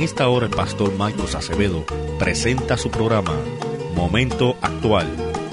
esta hora el pastor Marcos Acevedo presenta su programa Momento Actual.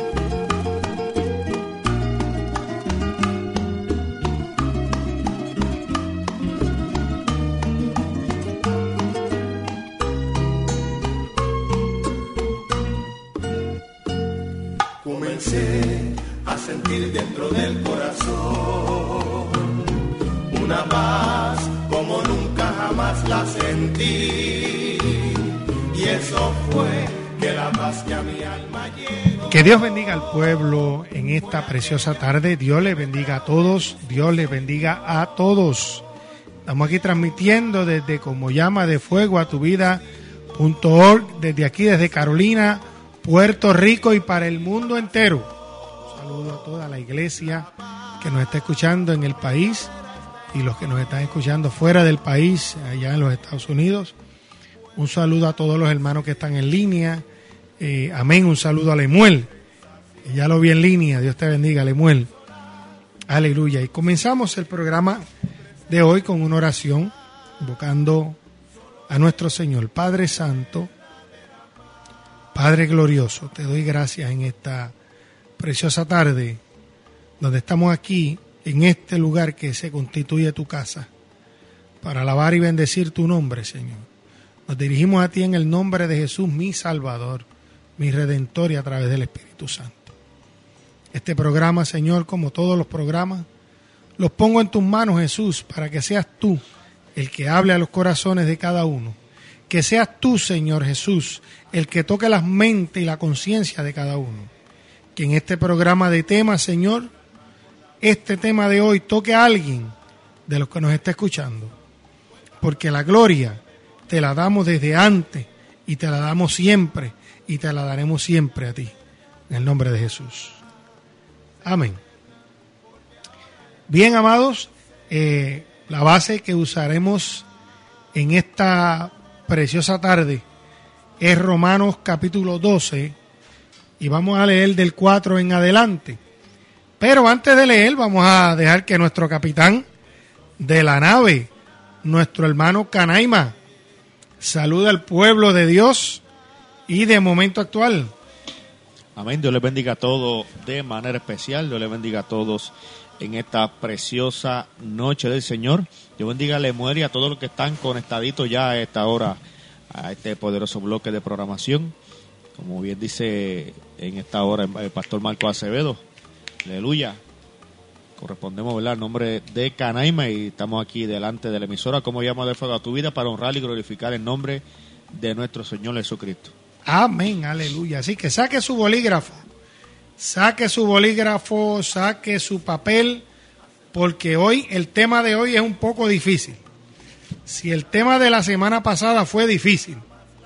Comencé a sentir dentro del corazón una paz como nunca jamás la sentí, y eso fue que la paz que a mi alma llegó. Que Dios bendiga al pueblo en esta preciosa tarde. Dios les bendiga a todos. Dios les bendiga a todos. Estamos aquí transmitiendo desde Como Llama de Fuego a Tu Vida.org, desde aquí, desde Carolina, Puerto Rico y para el mundo entero. Un saludo a toda la iglesia que nos está escuchando en el país y los que nos están escuchando fuera del país, allá en los Estados Unidos. Un saludo a todos los hermanos que están en línea. Amén. Un saludo a Lemuel. Ya lo vi en línea. Dios te bendiga, Lemuel. Aleluya. Y comenzamos el programa de hoy con una oración, invocando a nuestro Señor. Padre Santo, Padre glorioso, te doy gracias en esta preciosa tarde, donde estamos aquí, en este lugar que se constituye tu casa, para alabar y bendecir tu nombre, Señor. Nos dirigimos a ti en el nombre de Jesús, mi Salvador, mi Redentor, y a través del Espíritu Santo. Este programa, Señor, como todos los programas, los pongo en tus manos, Jesús, para que seas tú el que hable a los corazones de cada uno. Que seas tú, Señor Jesús, el que toque las mentes y la conciencia de cada uno. Que en este programa de temas, Señor, este tema de hoy toque a alguien de los que nos está escuchando. Porque la gloria te la damos desde antes y te la damos siempre y te la daremos siempre a ti. En el nombre de Jesús. Amén. Bien, amados, la base que usaremos en esta preciosa tarde es Romanos capítulo 12 y vamos a leer del 4 en adelante. Pero antes de leer, vamos a dejar que nuestro capitán de la nave, nuestro hermano Canaima, salude al pueblo de Dios y de Momento Actual. Amén. Dios les bendiga a todos de manera especial. Dios les bendiga a todos en esta preciosa noche del Señor. Dios bendiga a Lemuel y a todos los que están conectaditos ya a esta hora a este poderoso bloque de programación. Como bien dice en esta hora el pastor Marcos Acevedo. Aleluya. Correspondemos, ¿verdad?, al nombre de Canaima, y estamos aquí delante de la emisora Como Llama de Fuego a Tu Vida para honrar y glorificar el nombre de nuestro Señor Jesucristo. Amén, aleluya. Así que saque su bolígrafo, saque su papel, porque hoy, el tema de hoy es un poco difícil. Si el tema de la semana pasada fue difícil,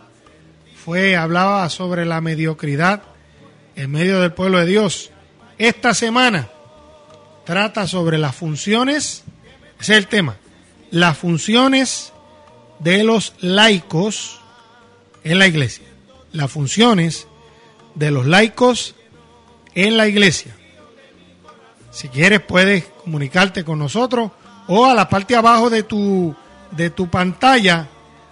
hablaba sobre la mediocridad en medio del pueblo de Dios, esta semana trata sobre las funciones, ese es el tema, las funciones de los laicos en la iglesia. Las funciones de los laicos en la iglesia. Si quieres puedes comunicarte con nosotros o a la parte abajo de tu pantalla,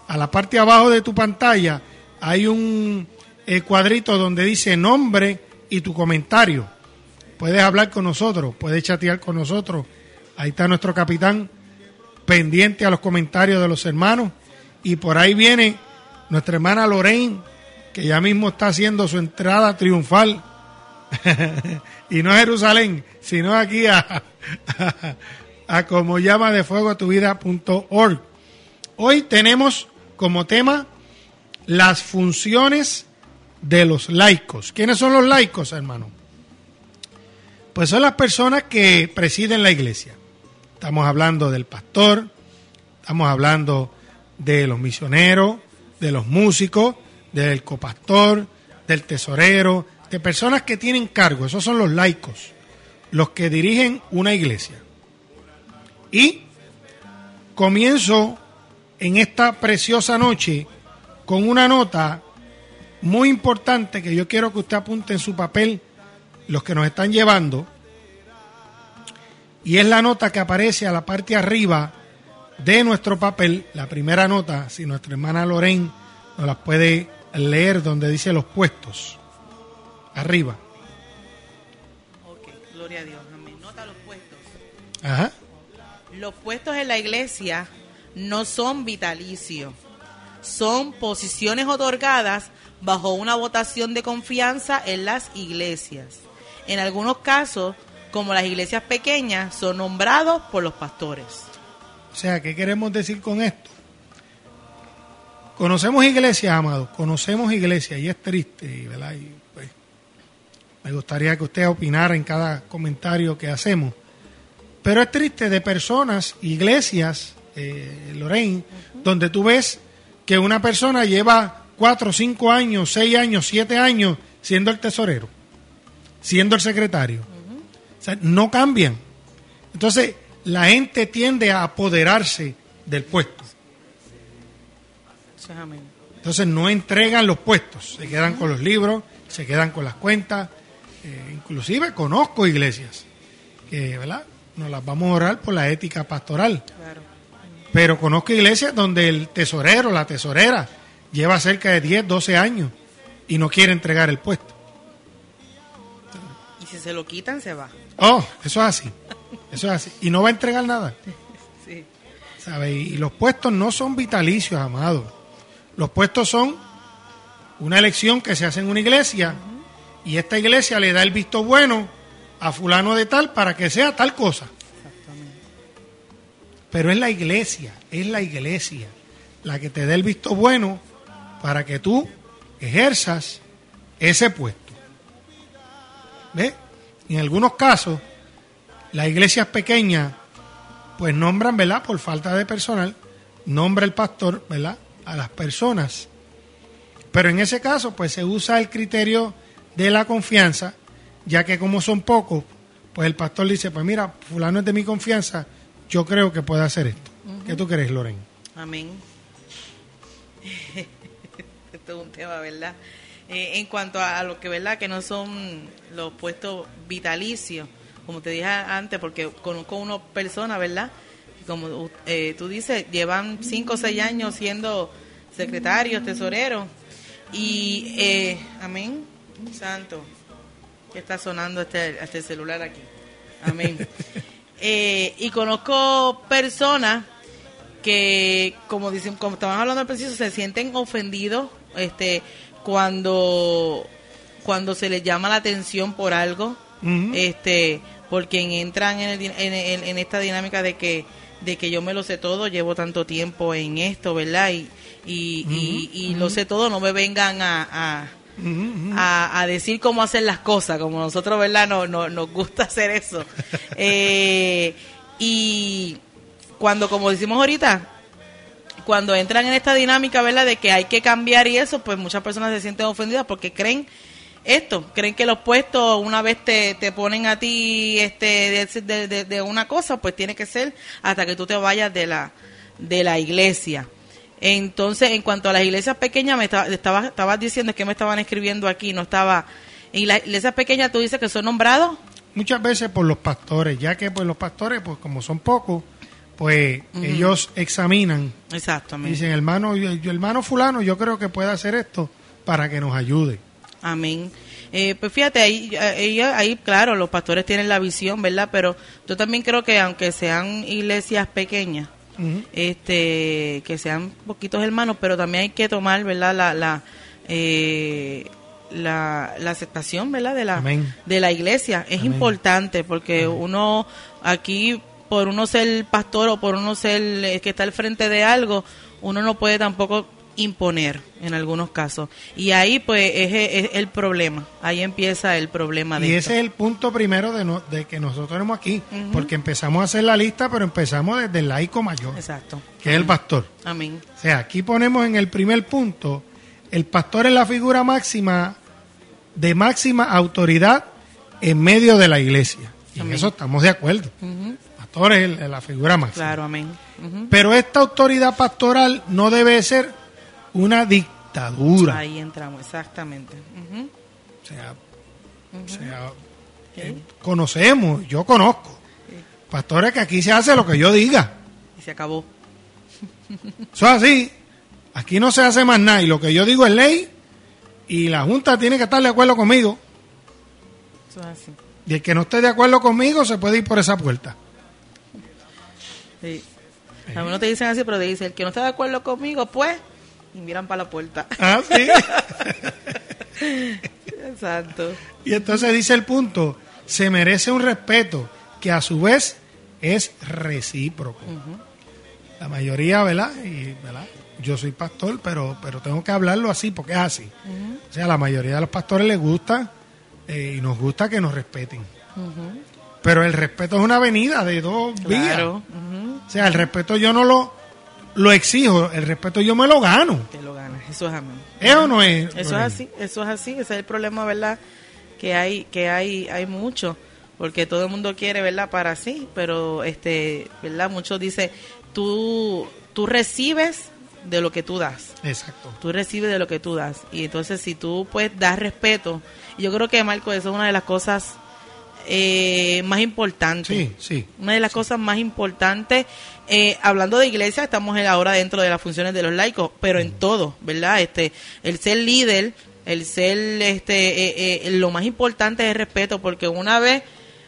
hay un cuadrito donde dice nombre y tu comentario. Puedes hablar con nosotros, puedes chatear con nosotros. Ahí está nuestro capitán pendiente a los comentarios de los hermanos. Y por ahí viene nuestra hermana Lorraine, que ya mismo está haciendo su entrada triunfal. Y no a Jerusalén, sino aquí a Como Llama de Fuego a Tu Vida.org. Hoy tenemos como tema las funciones de los laicos. ¿Quiénes son los laicos, hermano? Pues son las personas que presiden la iglesia. Estamos hablando del pastor, estamos hablando de los misioneros, de los músicos, del copastor, del tesorero, de personas que tienen cargo. Esos son los laicos, los que dirigen una iglesia. Y comienzo en esta preciosa noche con una nota muy importante que yo quiero que usted apunte en su papel, los que nos están llevando, y es la nota que aparece a la parte arriba de nuestro papel, la primera nota, si nuestra hermana Lorraine nos las puede leer, donde dice los puestos. Arriba. Ok, gloria a Dios. Amén. Nota los puestos. Ajá. Los puestos en la iglesia no son vitalicios. Son posiciones otorgadas bajo una votación de confianza en las iglesias. En algunos casos, como las iglesias pequeñas, son nombrados por los pastores. O sea, ¿qué queremos decir con esto? Conocemos iglesias, amados, conocemos iglesias, y es triste, ¿verdad? Y, pues, me gustaría que usted opinara en cada comentario que hacemos. Pero es triste de personas, iglesias, Lorraine, donde tú ves que una persona lleva 4, 5 años, 6 años, 7 años siendo el tesorero, siendo el secretario. O sea, no cambian. Entonces, la gente tiende a apoderarse del puesto. Amén. Entonces, no entregan los puestos, se quedan con los libros, se quedan con las cuentas. Inclusive conozco iglesias que, ¿verdad?, nos las vamos a orar por la ética pastoral. Claro. Pero conozco iglesias donde el tesorero, la tesorera, lleva cerca de 10, 12 años y no quiere entregar el puesto. Y si se lo quitan, se va. Oh, eso es así. Eso es así. Y no va a entregar nada. Sí. ¿Sabe? Y los puestos no son vitalicios, amados. Los puestos son una elección que se hace en una iglesia y esta iglesia le da el visto bueno a fulano de tal para que sea tal cosa. Exactamente. Pero es la iglesia la que te dé el visto bueno para que tú ejerzas ese puesto. ¿Ves? En algunos casos, las iglesias pequeñas, pues nombran, ¿verdad?, por falta de personal, nombra el pastor, ¿verdad?, a las personas. Pero en ese caso, pues se usa el criterio de la confianza, ya que como son pocos, pues el pastor dice, pues mira, fulano es de mi confianza, yo creo que puede hacer esto. ¿Qué tú crees, Lorraine? Amén. Esto es un tema, ¿verdad? En cuanto a lo que, ¿verdad?, que no son los puestos vitalicios, como te dije antes, porque conozco una persona, ¿verdad?, como tú dices, llevan 5 o 6 años siendo secretarios, tesoreros, y, amén, santo, que está sonando este celular aquí, amén. Y conozco personas que, como estamos hablando al principio, se sienten ofendidos cuando se les llama la atención por algo, porque entran en esta dinámica de que yo me lo sé todo, llevo tanto tiempo en esto, ¿verdad? Y lo sé todo, no me vengan a decir cómo hacer las cosas, como nosotros, ¿verdad? Nos gusta hacer eso. Y cuando, como decimos ahorita, cuando entran en esta dinámica, ¿verdad?, de que hay que cambiar y eso, pues muchas personas se sienten ofendidas porque creen que los puestos, una vez te ponen a ti de una cosa, pues tiene que ser hasta que tú te vayas de la iglesia. Entonces, en cuanto a las iglesias pequeñas, estabas diciendo, es que me estaban escribiendo aquí, no estaba. En las iglesias pequeñas, tú dices que son nombrados muchas veces por los pastores, ya que pues los pastores, pues como son pocos, pues ellos examinan. Exactamente. Dicen, hermano fulano, yo creo que puede hacer esto para que nos ayude. Amén. Pues fíjate, ahí, claro, los pastores tienen la visión, ¿verdad? Pero yo también creo que aunque sean iglesias pequeñas, que sean poquitos hermanos, pero también hay que tomar, ¿verdad?, la aceptación, ¿verdad?, de la iglesia. Es importante porque uno aquí, por uno ser pastor o por uno ser que está al frente de algo, uno no puede tampoco imponer en algunos casos, y ahí pues es el problema, ahí empieza el problema de y esto. ese es el punto primero de que nosotros tenemos aquí, porque empezamos a hacer la lista, pero empezamos desde el laico mayor. Exacto. Que es el pastor. Amén. O sea, aquí ponemos en el primer punto, el pastor es la figura máxima, de máxima autoridad en medio de la iglesia, y en eso estamos de acuerdo. El pastor es la figura máxima. Claro, amén. Pero esta autoridad pastoral no debe ser una dictadura. Ahí entramos, exactamente. O sea, conocemos, yo conozco pastores que aquí se hace lo que yo diga. Y se acabó. Eso es así. Aquí no se hace más nada. Y lo que yo digo es ley. Y la Junta tiene que estar de acuerdo conmigo. Eso es así. Y el que no esté de acuerdo conmigo se puede ir por esa puerta. Sí. A mí no te dicen así, pero te dicen, el que no está de acuerdo conmigo, pues, y miran para la puerta. Ah, sí. Exacto. Y entonces dice el punto, se merece un respeto que a su vez es recíproco. La mayoría, ¿verdad? ¿verdad? Yo soy pastor, pero tengo que hablarlo así porque es así. O sea, a la mayoría de los pastores les gusta y nos gusta que nos respeten. Pero el respeto es una avenida de dos vías. Claro. O sea, el respeto yo no lo exijo, el respeto yo me lo gano. Te lo ganas, eso es amén. ¿Es o no es? Eso es así, ese es el problema, ¿verdad? Que hay mucho, porque todo el mundo quiere, ¿verdad? Para sí, pero ¿verdad? Muchos dicen, tú recibes de lo que tú das. Exacto. Tú recibes de lo que tú das. Y entonces si tú pues das respeto, yo creo que, Marco, eso es una de las cosas más importantes. Sí, sí. Una de las cosas más importantes, hablando de iglesia, estamos ahora dentro de las funciones de los laicos, pero en todo, ¿verdad? El ser líder, el ser, lo más importante es el respeto, porque una vez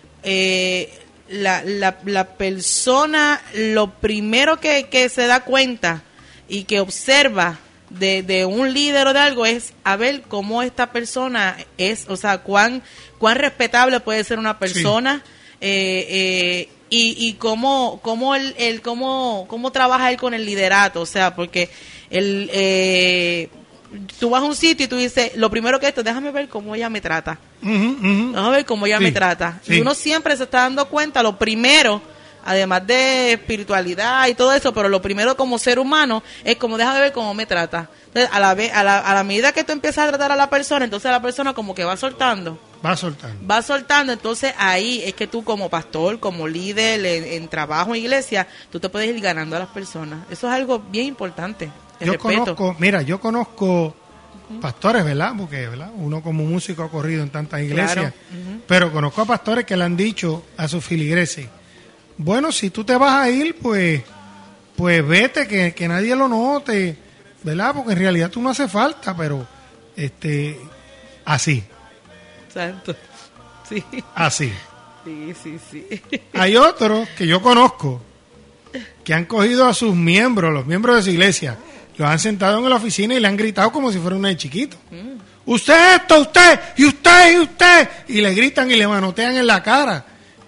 la persona, lo primero que se da cuenta y que observa de un líder o de algo es a ver cómo esta persona es, o sea, cuán respetable puede ser una persona, sí. Y cómo trabaja él con el liderato, o sea, porque tú vas a un sitio y tú dices, lo primero que déjame ver cómo ella me trata, déjame ver cómo ella me trata, y uno siempre se está dando cuenta, lo primero, además de espiritualidad y todo eso, pero lo primero como ser humano es como déjame ver cómo me trata. Entonces, a la medida que tú empiezas a tratar a la persona, entonces la persona como que va soltando, entonces ahí es que tú como pastor, como líder en trabajo, en iglesia, tú te puedes ir ganando a las personas. Eso es algo bien importante, el respeto. Yo conozco pastores, ¿verdad? Porque, ¿verdad? Uno como músico ha corrido en tantas iglesias, claro. Pero conozco a pastores que le han dicho a sus filigreses, bueno, si tú te vas a ir, pues vete, que nadie lo note, ¿verdad? Porque en realidad tú no hace falta, pero así. Exacto. Sí. Así. Sí. Hay otros que yo conozco que han cogido a sus miembros, los miembros de su iglesia, los han sentado en la oficina y le han gritado como si fuera un chiquito. Usted esto, usted, y usted, y usted. Y le gritan y le manotean en la cara.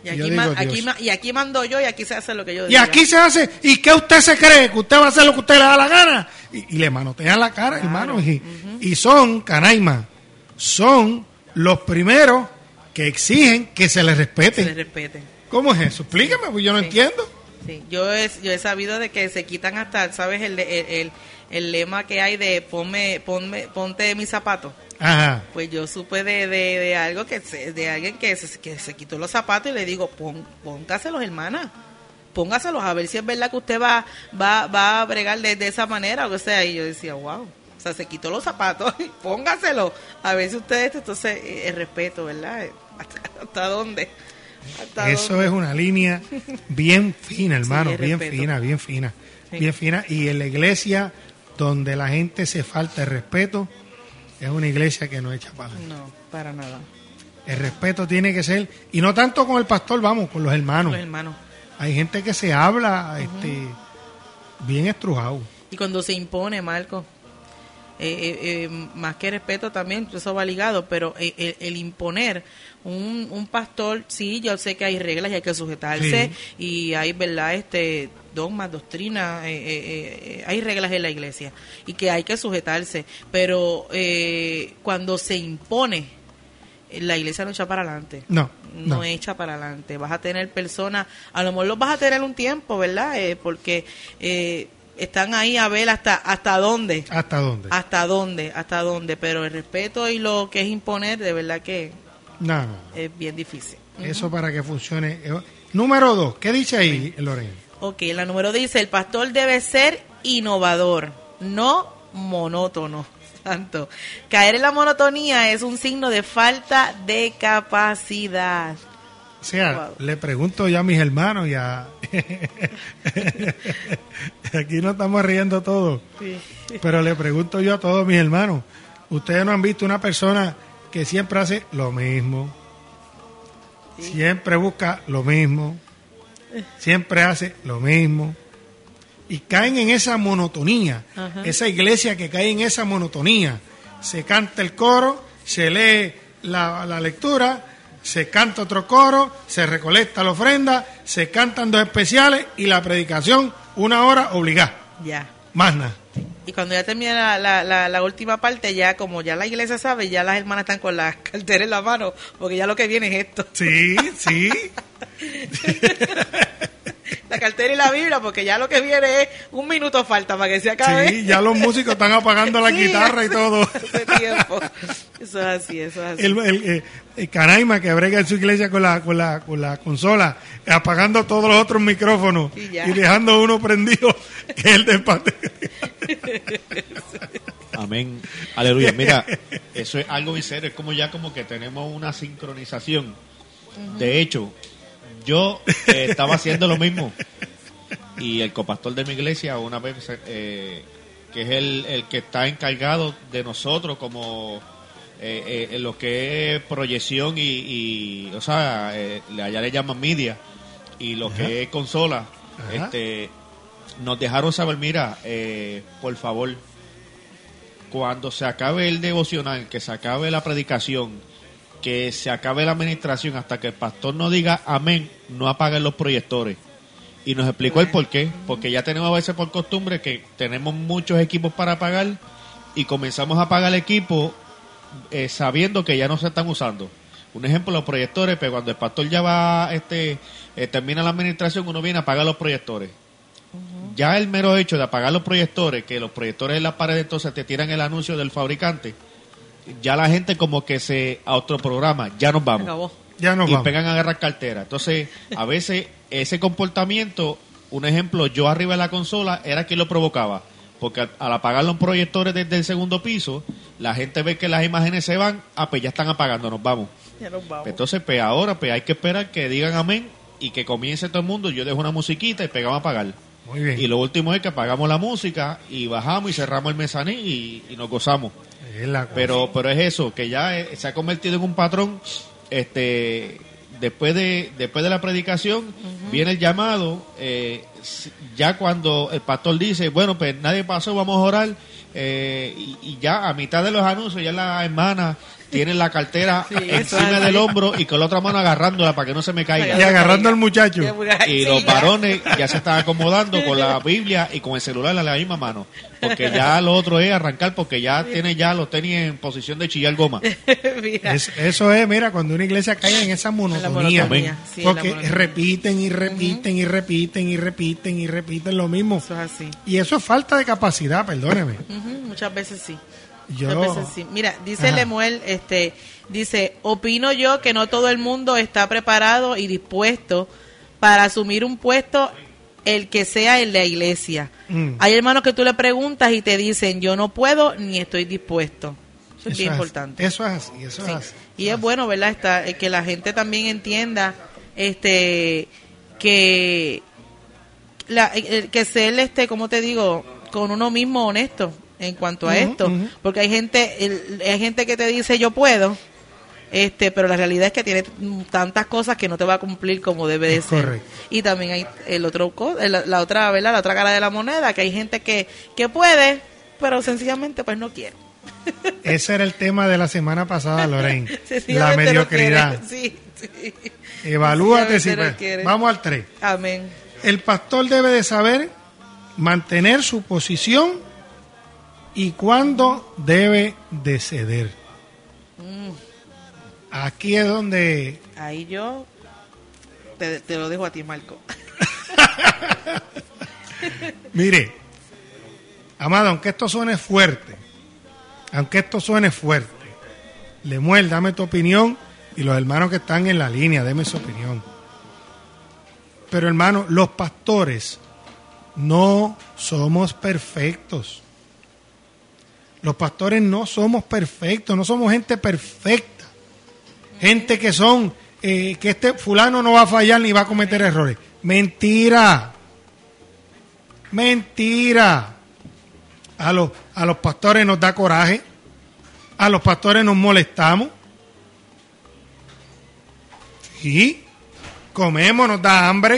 Y aquí mando yo y aquí se hace lo que yo digo. Y aquí se hace, ¿y qué usted se cree? ¿Que usted va a hacer lo que usted le da la gana? Y le manotean la cara, claro, hermano. Y son, canaima, son los primeros que exigen que se les respete. ¿Cómo es eso? Explícame, pues yo no entiendo. Sí, yo he sabido de que se quitan hasta, ¿sabes? El lema que hay de ponte mis zapatos. Ajá. Pues yo supe de algo de alguien que se quitó los zapatos y le digo, póngaselos, hermana, póngaselos a ver si es verdad que usted va a bregar de esa manera, o sea, y yo decía, wow, o sea, se quitó los zapatos y póngaselos a ver si usted entonces el respeto, ¿verdad? ¿Hasta dónde? Eso es una línea bien fina, hermano, sí, bien respeto. fina, y en la iglesia donde la gente se falta el respeto, es una iglesia que no echa para adelante. No, para nada. El respeto tiene que ser, y no tanto con el pastor, vamos, con los hermanos. Los hermanos. Hay gente que se habla bien estrujado. Y cuando se impone, Marco, más que respeto también, eso va ligado, pero el imponer un pastor, sí, yo sé que hay reglas y hay que sujetarse, sí. Y hay, ¿verdad? Dogmas, doctrinas, hay reglas en la iglesia y que hay que sujetarse, pero cuando se impone, la iglesia no echa para adelante. No echa para adelante. Vas a tener personas, a lo mejor los vas a tener un tiempo, ¿verdad? Porque están ahí a ver hasta dónde. Hasta dónde, pero el respeto y lo que es imponer, de verdad que es bien difícil. Eso para que funcione. Número 2, ¿qué dice ahí, Lorena? Ok, la número dice, el pastor debe ser innovador, no monótono. Tanto. Caer en la monotonía es un signo de falta de capacidad. O sea, le pregunto ya a mis hermanos y a Aquí nos estamos riendo todos. Sí. Pero le pregunto yo a todos mis hermanos, ¿ustedes no han visto una persona que siempre hace lo mismo? Sí. Siempre busca lo mismo. Siempre hace lo mismo. Y caen en esa monotonía. Ajá. Esa iglesia que cae en esa monotonía. Se canta el coro, se lee la lectura, se canta otro coro, se recolecta la ofrenda, se cantan 2 especiales y la predicación 1 hora obligada. Ya. Más nada. Y cuando ya termina la última parte, ya como ya la iglesia sabe, ya las hermanas están con las carteras en la mano, porque ya lo que viene es esto. Sí, sí. La cartera y la Biblia, porque ya lo que viene es 1 minuto falta para que se acabe. Sí, ya los músicos están apagando la Sí, guitarra y todo. Hace tiempo. Eso es así, eso es así. El Canaima que brega en su iglesia con la consola, apagando todos los otros micrófonos Y ya. y dejando uno prendido, que es el del pastor. Amén. Aleluya. Mira, eso es algo muy serio. Es como ya como que tenemos una sincronización. De hecho, yo estaba haciendo lo mismo. Y el copastor de mi iglesia, una vez, que es el que está encargado de nosotros como en lo que es proyección o sea, allá le llaman media, y lo que es consola, Ajá. nos dejaron saber, mira, por favor, cuando se acabe el devocional, que se acabe la predicación, que se acabe la administración, hasta que el pastor no diga amén, no apaguen los proyectores. Y nos explicó el por qué, porque ya tenemos a veces por costumbre que tenemos muchos equipos para apagar y comenzamos a apagar el equipo sabiendo que ya no se están usando. Un ejemplo, los proyectores, pero cuando el pastor ya va, termina la administración, uno viene a apagar los proyectores. Ya el mero hecho de apagar los proyectores, que los proyectores en la pared entonces te tiran el anuncio del fabricante, ya la gente como que se autoprograma, ya nos vamos. Acabó. Ya nos Y vamos. pegan a agarrar cartera. Entonces, a veces ese comportamiento, un ejemplo, yo arriba de la consola era quien lo provocaba. Porque al apagar los proyectores desde el segundo piso, la gente ve que las imágenes se van, pues ya están apagando, nos vamos. Ya nos vamos. Entonces, pues ahora hay que esperar que digan amén y que comience todo el mundo. Yo dejo una musiquita y pegamos a apagar. Muy bien. Y lo último es que apagamos la música y bajamos y cerramos el mezanín y nos gozamos. Es la cosa. Pero es eso, que ya se ha convertido en un patrón. Después de la predicación viene el llamado, ya cuando el pastor dice, bueno, pues nadie pasó, vamos a orar, y ya a mitad de los anuncios ya la hermana tiene la cartera Sí, eso encima es del así. hombro y con la otra mano agarrándola para que no se me Y caiga. agarrando al muchacho. Y Sí, los ya. varones ya se están acomodando con la Biblia y con el celular en la misma mano, porque ya lo otro es arrancar, porque ya tiene ya los tenis en posición de chillar goma. Mira. Eso es, mira, cuando una iglesia cae en esa monotonía. monotonía, sí, en la porque monotonía. repiten y repiten y repiten y repiten y repiten lo mismo. Eso es así. Y eso es falta de capacidad, perdóneme. Muchas veces sí. Yo, Muchas veces sí. Mira, dice Ajá. Lemuel, dice, opino yo que no todo el mundo está preparado y dispuesto para asumir un puesto, el que sea en la iglesia. Hay hermanos que tú le preguntas y te dicen, yo no puedo ni estoy dispuesto. Eso es bien importante. Eso es así, eso Sí. es así. Y es bueno, ¿verdad? Que la gente también entienda que que ser, como te digo, con uno mismo honesto en cuanto a esto, porque hay gente que te dice yo puedo, pero la realidad es que tiene tantas cosas que no te va a cumplir como debe de Es ser. correcto. Y también hay la otra, ¿verdad? La otra cara de la moneda, que hay gente que puede, pero sencillamente pues no quiere. Ese era el tema de la semana pasada, Lorraine. La Sencillamente no mediocridad. quiere. Sí. Evalúate si Sencillamente no quiere. Vamos al 3. Amén. El pastor debe de saber mantener su posición y cuándo debe de ceder. Aquí es donde Ahí yo te lo dejo a ti, Marco. mire, amado, aunque esto suene fuerte, Lemuel, dame tu opinión, y los hermanos que están en la línea, deme su opinión. Pero hermano, los pastores no somos perfectos. Los pastores no somos perfectos, no somos gente perfecta. Gente que son, que fulano no va a fallar ni va a cometer errores. Mentira. A los pastores nos da coraje. A los pastores nos molestamos. Sí. Comemos, nos da hambre.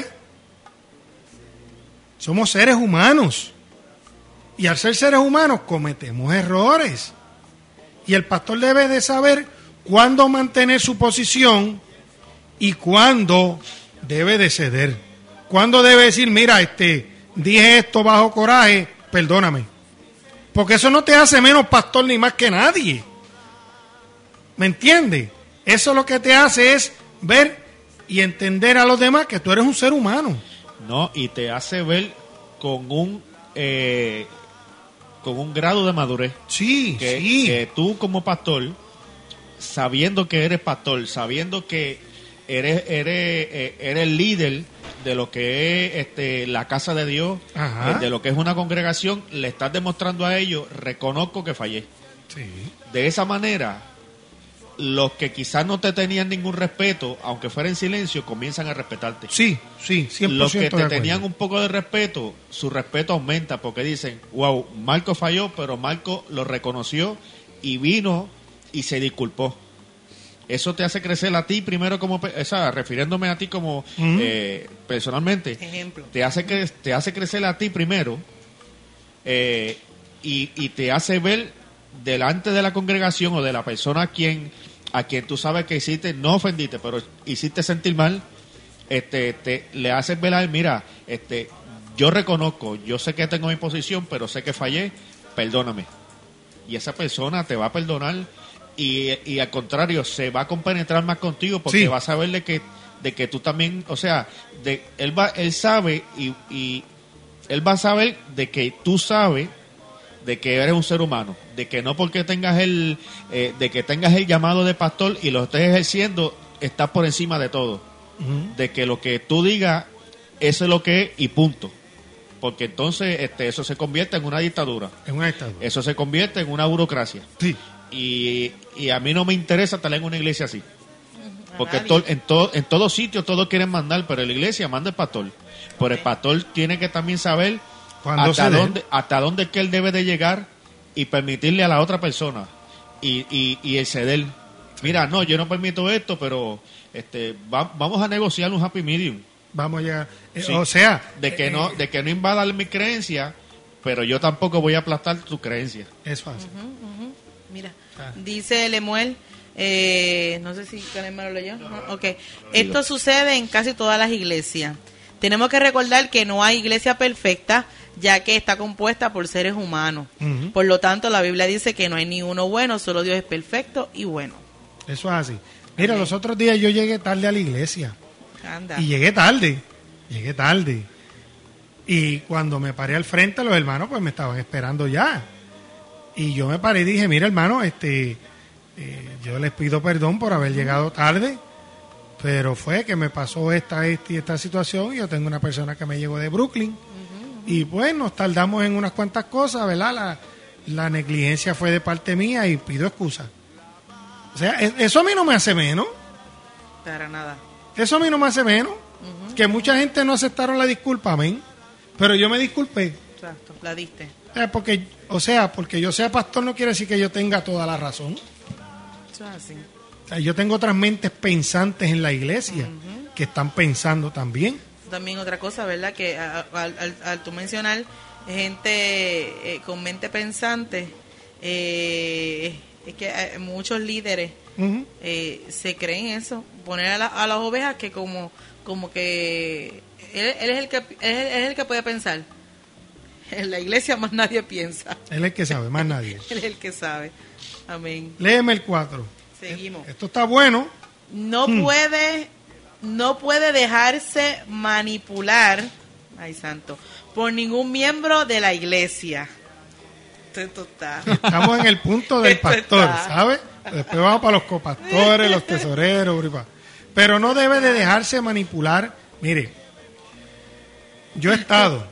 Somos seres humanos. Y al ser seres humanos cometemos errores. Y el pastor debe de saber cuándo mantener su posición y cuándo debe de ceder. Cuándo debe decir, mira, dije esto bajo coraje, perdóname. Porque eso no te hace menos pastor ni más que nadie. ¿Me entiendes? Eso lo que te hace es ver y entender a los demás que tú eres un ser humano. No, y te hace ver con un grado de madurez. Sí, sí. Que tú como pastor, sabiendo que eres pastor, sabiendo que eres el líder de lo que es la casa de Dios, de lo que es una congregación, le estás demostrando a ellos, reconozco que fallé. Sí. De esa manera, los que quizás no te tenían ningún respeto, aunque fuera en silencio, comienzan a respetarte. Sí, 100% Los que de te acuerdo. tenían un poco de respeto, su respeto aumenta porque dicen, wow, Marco falló, pero Marco lo reconoció y vino y se disculpó. Eso te hace crecer a ti primero como, refiriéndome a ti como personalmente. Ejemplo. Te hace crecer a ti primero y te hace ver delante de la congregación o de la persona a quien tú sabes que hiciste, no ofendiste, pero hiciste sentir mal, le haces ver a él, mira, yo reconozco, yo sé que tengo mi posición, pero sé que fallé, perdóname. Y esa persona te va a perdonar y al contrario, se va a compenetrar más contigo porque sí. va a saber de que tú también, o sea, él sabe y él va a saber de que tú sabes de que eres un ser humano, de que no porque tengas el llamado de pastor y lo estés ejerciendo, estás por encima de todo. De que lo que tú digas, eso es lo que es y punto. Porque entonces eso se convierte en una dictadura. Eso se convierte en una burocracia. Sí. Y a mí no me interesa estar en una iglesia así. Porque en todo sitio todos quieren mandar, pero en la iglesia manda el pastor. Pero el pastor tiene que también saber hasta dónde es que él debe de llegar y permitirle a la otra persona y el ceder. Mira, no, yo no permito esto, pero vamos a negociar un happy medium. Vamos a llegar. Sí, o sea, de que no invadan mi creencia, pero yo tampoco voy a aplastar tu creencia. Es fácil. Mira, dice Lemuel, no sé si Karen me lo leyó. ¿No? Okay. Esto sucede en casi todas las iglesias. Tenemos que recordar que no hay iglesia perfecta, ya que está compuesta por seres humanos. Por lo tanto, la Biblia dice que no hay ni uno bueno, solo Dios es perfecto y bueno. Eso es así. Mira, los otros días yo llegué tarde a la iglesia. Anda. Y llegué tarde. Y cuando me paré al frente, los hermanos pues me estaban esperando ya. Y yo me paré y dije, mira hermano, yo les pido perdón por haber llegado tarde, pero fue que me pasó esta situación. Yo tengo una persona que me llegó de Brooklyn y pues nos tardamos en unas cuantas cosas, ¿verdad? La negligencia fue de parte mía y pido excusa. O sea, eso a mí no me hace menos. Para nada. Eso a mí no me hace menos. Que mucha gente no aceptaron la disculpa, amén. Pero yo me disculpé. Exacto, la diste. Porque yo sea pastor no quiere decir que yo tenga toda la razón. Eso es así. O sea, yo tengo otras mentes pensantes en la iglesia que están pensando también. También otra cosa, ¿verdad? Que al tú mencionar gente con mente pensante, es que muchos líderes se creen eso, poner a las ovejas que como que él es el que puede pensar. En la iglesia más nadie piensa. Él es el que sabe, más nadie. Él es el que sabe. Amén. Léeme el 4. Seguimos. Esto está bueno. No puede dejarse manipular, ay santo, por ningún miembro de la iglesia. Esto está. Estamos en el punto del Esto pastor, está. ¿sabes? Después vamos para los copastores, los tesoreros, pero no debe de dejarse manipular. Mire, yo he estado,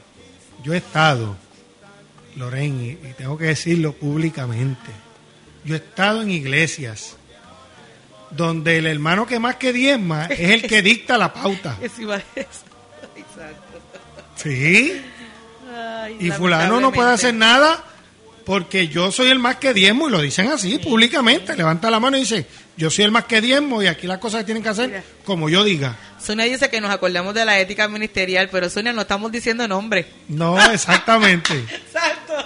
Loren, y tengo que decirlo públicamente, yo he estado en iglesias donde el hermano que más que diezma es el que dicta la pauta. Eso iba a decir. Ay, Exacto. Sí. Ay, Y fulano no puede hacer nada porque yo soy el más que diezmo, y lo dicen así públicamente. Levanta la mano y dice, yo soy el más que diezmo y aquí las cosas que tienen que hacer Mira. como yo diga. Sonia dice que nos acordamos de la ética ministerial, pero Sonia, no estamos diciendo nombre. No, exactamente. Exacto.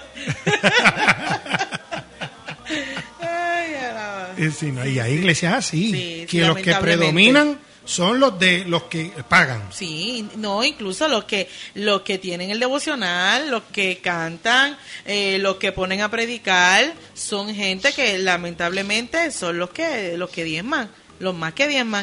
Ay, alaba. Sí, no, y hay iglesias así, Sí, que los que lamentablemente. predominan son los que pagan. Sí, no, incluso los que tienen el devocional, los que cantan, los que ponen a predicar, son gente que lamentablemente son los que diezman, los más que diezman,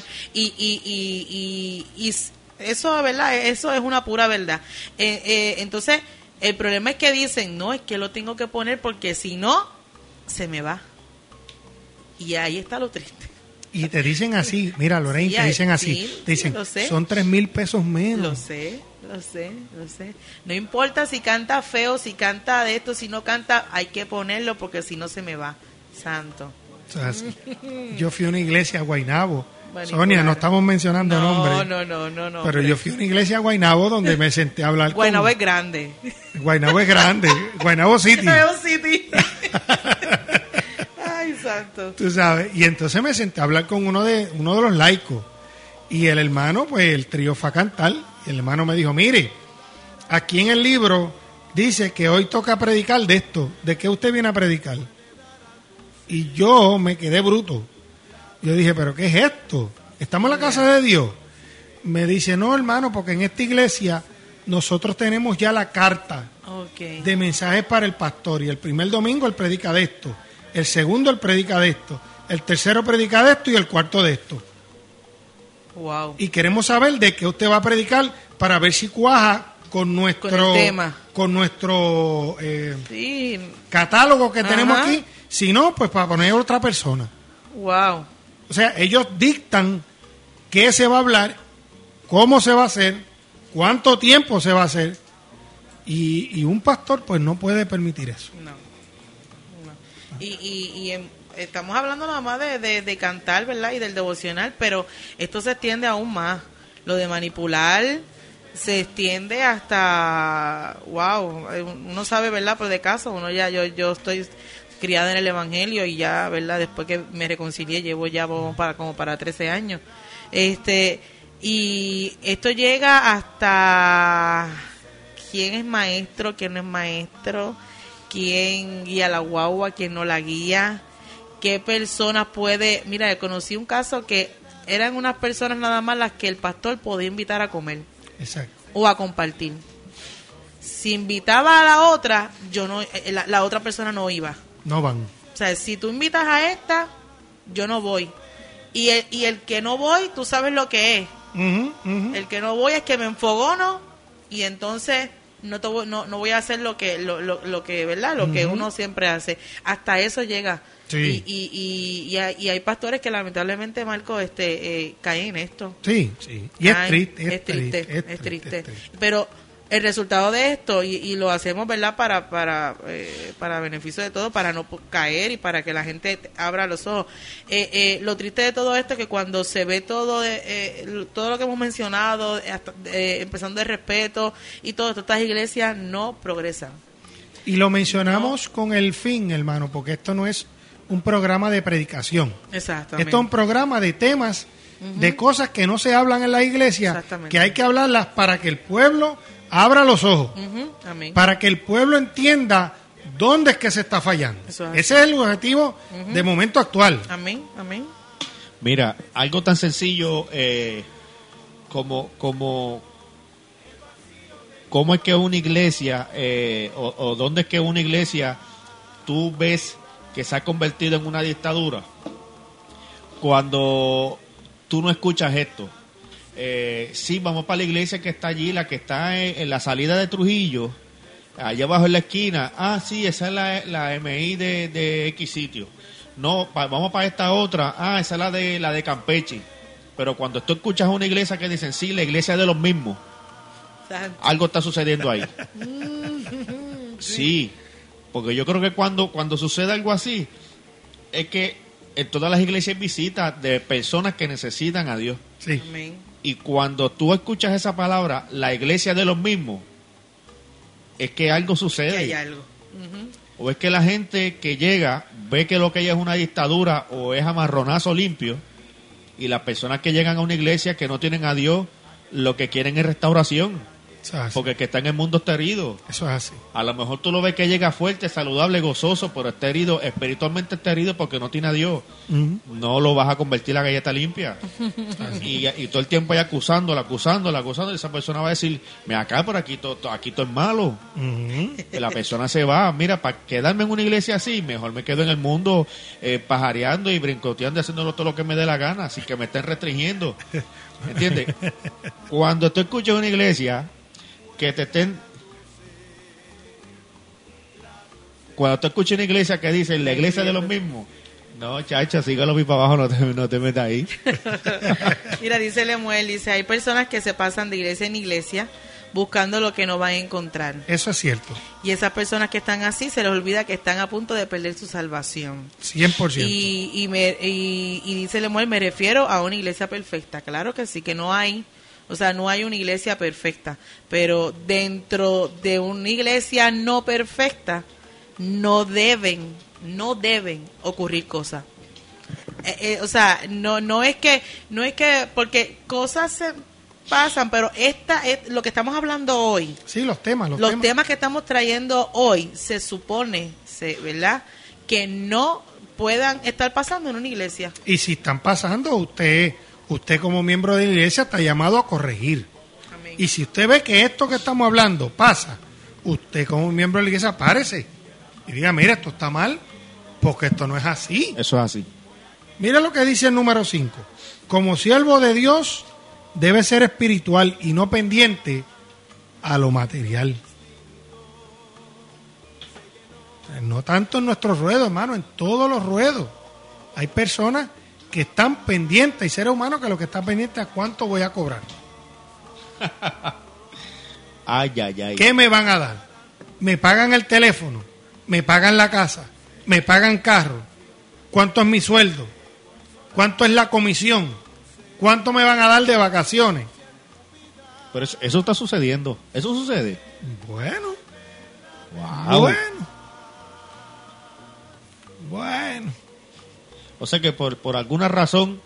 y eso, ¿verdad? Eso es una pura verdad. Entonces, el problema es que dicen, no, es que lo tengo que poner porque si no, se me va. Y ahí está lo triste. Y te dicen así, mira, Lorraine, Sí, te dicen así, sí, te dicen, lo sé. son 3,000 pesos menos. Lo sé. No importa si canta feo, si canta de esto, si no canta, hay que ponerlo porque si no se me va. Santo. O sea, yo fui a una iglesia a Guaynabo. Manipular. Sonia, no estamos mencionando nombres. No. Pero yo fui a una iglesia a Guaynabo donde me senté a hablar Guaynabo es grande. Guaynabo es grande, Guaynabo City. Guaynabo City. Ay, santo. Tú sabes, y entonces me senté a hablar con uno de los laicos. Y el hermano, pues el trío fue a cantar. Y el hermano me dijo, mire, aquí en el libro dice que hoy toca predicar de esto. ¿De qué usted viene a predicar? Y yo me quedé bruto. Yo dije, ¿pero qué es esto? ¿Estamos en la casa de Dios? Me dice, no, hermano, porque en esta iglesia nosotros tenemos ya la carta Okay. de mensajes para el pastor. Y el primer domingo él predica de esto. El segundo él predica de esto. El tercero predica de esto y el cuarto de esto. Wow. Y queremos saber de qué usted va a predicar para ver si cuaja con nuestro Con el tema. con nuestro Sí. catálogo que tenemos Ajá. aquí. Si no, pues para poner otra persona. Wow. O sea, ellos dictan qué se va a hablar, cómo se va a hacer, cuánto tiempo se va a hacer. Y un pastor pues no puede permitir eso. No. Estamos hablando nada más de cantar, ¿verdad? Y del devocional, pero esto se extiende aún más. Lo de manipular se extiende hasta, wow, uno sabe, ¿verdad? Por de caso, uno ya, yo estoy criada en el Evangelio y ya, ¿verdad? Después que me reconcilié, llevo ya como para 13 años. Y esto llega hasta quién es maestro, quién no es maestro, quién guía la guagua, quién no la guía, qué personas puede... Mira, conocí un caso que eran unas personas nada más las que el pastor podía invitar a comer Exacto. o a compartir. Si invitaba a la otra, la otra persona no iba. No van. O sea, si tú invitas a esta, yo no voy. Y el que no voy, tú sabes lo que es. Ujú, ujú. El que no voy es que me enfogono y entonces no voy a hacer lo que ¿verdad? Lo que uno siempre hace. Hasta eso llega. Sí. Y hay pastores que lamentablemente, Marco, caen en esto. Sí, sí. Y es Caen. triste, Es triste. Pero el resultado de esto, y lo hacemos, ¿verdad? Para beneficio de todos, para no caer y para que la gente abra los ojos. Lo triste de todo esto es que cuando se ve todo lo que hemos mencionado, empezando de respeto y todo esto, estas iglesias no progresan. Y lo mencionamos con el fin, hermano, porque esto no es un programa de predicación. Exactamente. Esto es un programa de temas, de cosas que no se hablan en la iglesia, Exactamente. que hay que hablarlas para que el pueblo abra los ojos, Amén. para que el pueblo entienda dónde es que se está fallando. Eso es. Ese es el objetivo de momento actual. Amén. Mira, algo tan sencillo como cómo es que una iglesia o dónde es que una iglesia tú ves que se ha convertido en una dictadura cuando tú no escuchas esto. Sí, vamos para la iglesia que está allí, la que está en la salida de Trujillo, allá abajo en la esquina. Ah, sí, esa es la MI de X sitio. No, vamos para esta otra. Ah, esa es la de Campeche. Pero cuando tú escuchas una iglesia que dicen, sí, la iglesia es de los mismos, algo está sucediendo ahí. Sí, porque yo creo que cuando sucede algo así, es que en todas las iglesias hay visitas de personas que necesitan a Dios. Sí. Amén. Y cuando tú escuchas esa palabra, la iglesia de los mismos, es que algo Que sucede. hay algo. Ujú. O es que la gente que llega ve que lo que hay es una dictadura o es amarronazo limpio, y las personas que llegan a una iglesia que no tienen a Dios, lo que quieren es restauración, Eso es así. porque el que está en el mundo está herido. Eso es así. A lo mejor tú lo ves que llega fuerte, saludable, gozoso, pero está herido, espiritualmente está herido porque no tiene a Dios. Ujú. No lo vas a convertir a galleta limpia. Y todo el tiempo ahí acusándola, y esa persona va a decir, me acá por aquí aquí todo es malo. Ujú. Que la persona se va, mira, para quedarme en una iglesia así, mejor me quedo en el mundo pajareando y brincoteando y haciéndolo todo lo que me dé la gana, así que me estén restringiendo. ¿Entiendes? Cuando tú escuchas una iglesia que te estén... Cuando tú escuchas una iglesia que dice, la iglesia de los mismos, no, chacha, sígalo para abajo, no te metas ahí. Mira, dice Lemuel, dice, hay personas que se pasan de iglesia en iglesia buscando lo que no van a encontrar. Eso es cierto. Y esas personas que están así, se les olvida que están a punto de perder su salvación. 100%. Y dice Lemuel, me refiero a una iglesia perfecta. Claro que sí, que no hay, o sea, no hay una iglesia perfecta. Pero dentro de una iglesia no perfecta, no deben ocurrir cosas. O sea, no es que porque cosas se pasan, pero esta es lo que estamos hablando hoy. Sí, los temas. Los temas que estamos trayendo hoy se supone, ¿verdad?, que no puedan estar pasando en una iglesia. Y si están pasando, usted como miembro de la iglesia está llamado a corregir. Amén. Y si usted ve que esto que estamos hablando pasa, usted como miembro de la iglesia párese y diga, mira, esto está mal, porque esto no es así. Eso es así. Mira lo que dice el número 5. Como siervo de Dios, debe ser espiritual y no pendiente a lo material. No tanto en nuestros ruedos, hermano, en todos los ruedos. Hay personas que están pendientes, hay seres humanos que lo que están pendientes es cuánto voy a cobrar. Ay, ay, ay. ¿Qué me van a dar? Me pagan el teléfono, me pagan la casa, me pagan carro. ¿Cuánto es mi sueldo? ¿Cuánto es la comisión? ¿Cuánto me van a dar de vacaciones? Pero eso está sucediendo. Eso sucede. Bueno, Wow. bueno. O sea que por alguna razón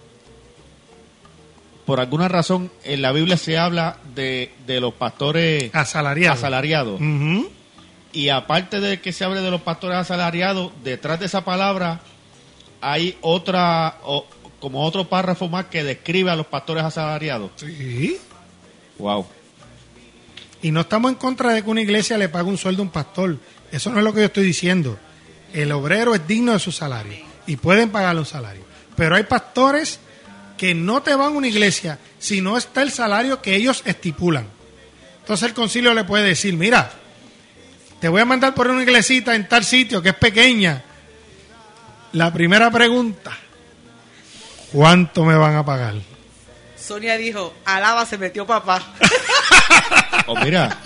en la Biblia se habla de los pastores asalariados. Ujú. Y aparte de que se hable de los pastores asalariados, detrás de esa palabra hay como otro párrafo más que describe a los pastores asalariados. Sí. Wow. Y no estamos en contra de que una iglesia le pague un sueldo a un pastor. Eso no es lo que yo estoy diciendo. El obrero es digno de su salario y pueden pagarle un salario. Pero hay pastores que no te van a una iglesia si no está el salario que ellos estipulan. Entonces el concilio le puede decir, mira, te voy a mandar por una iglesita en tal sitio que es pequeña. La primera pregunta, ¿cuánto me van a pagar? Sonia dijo, alaba, se metió papá. O mira,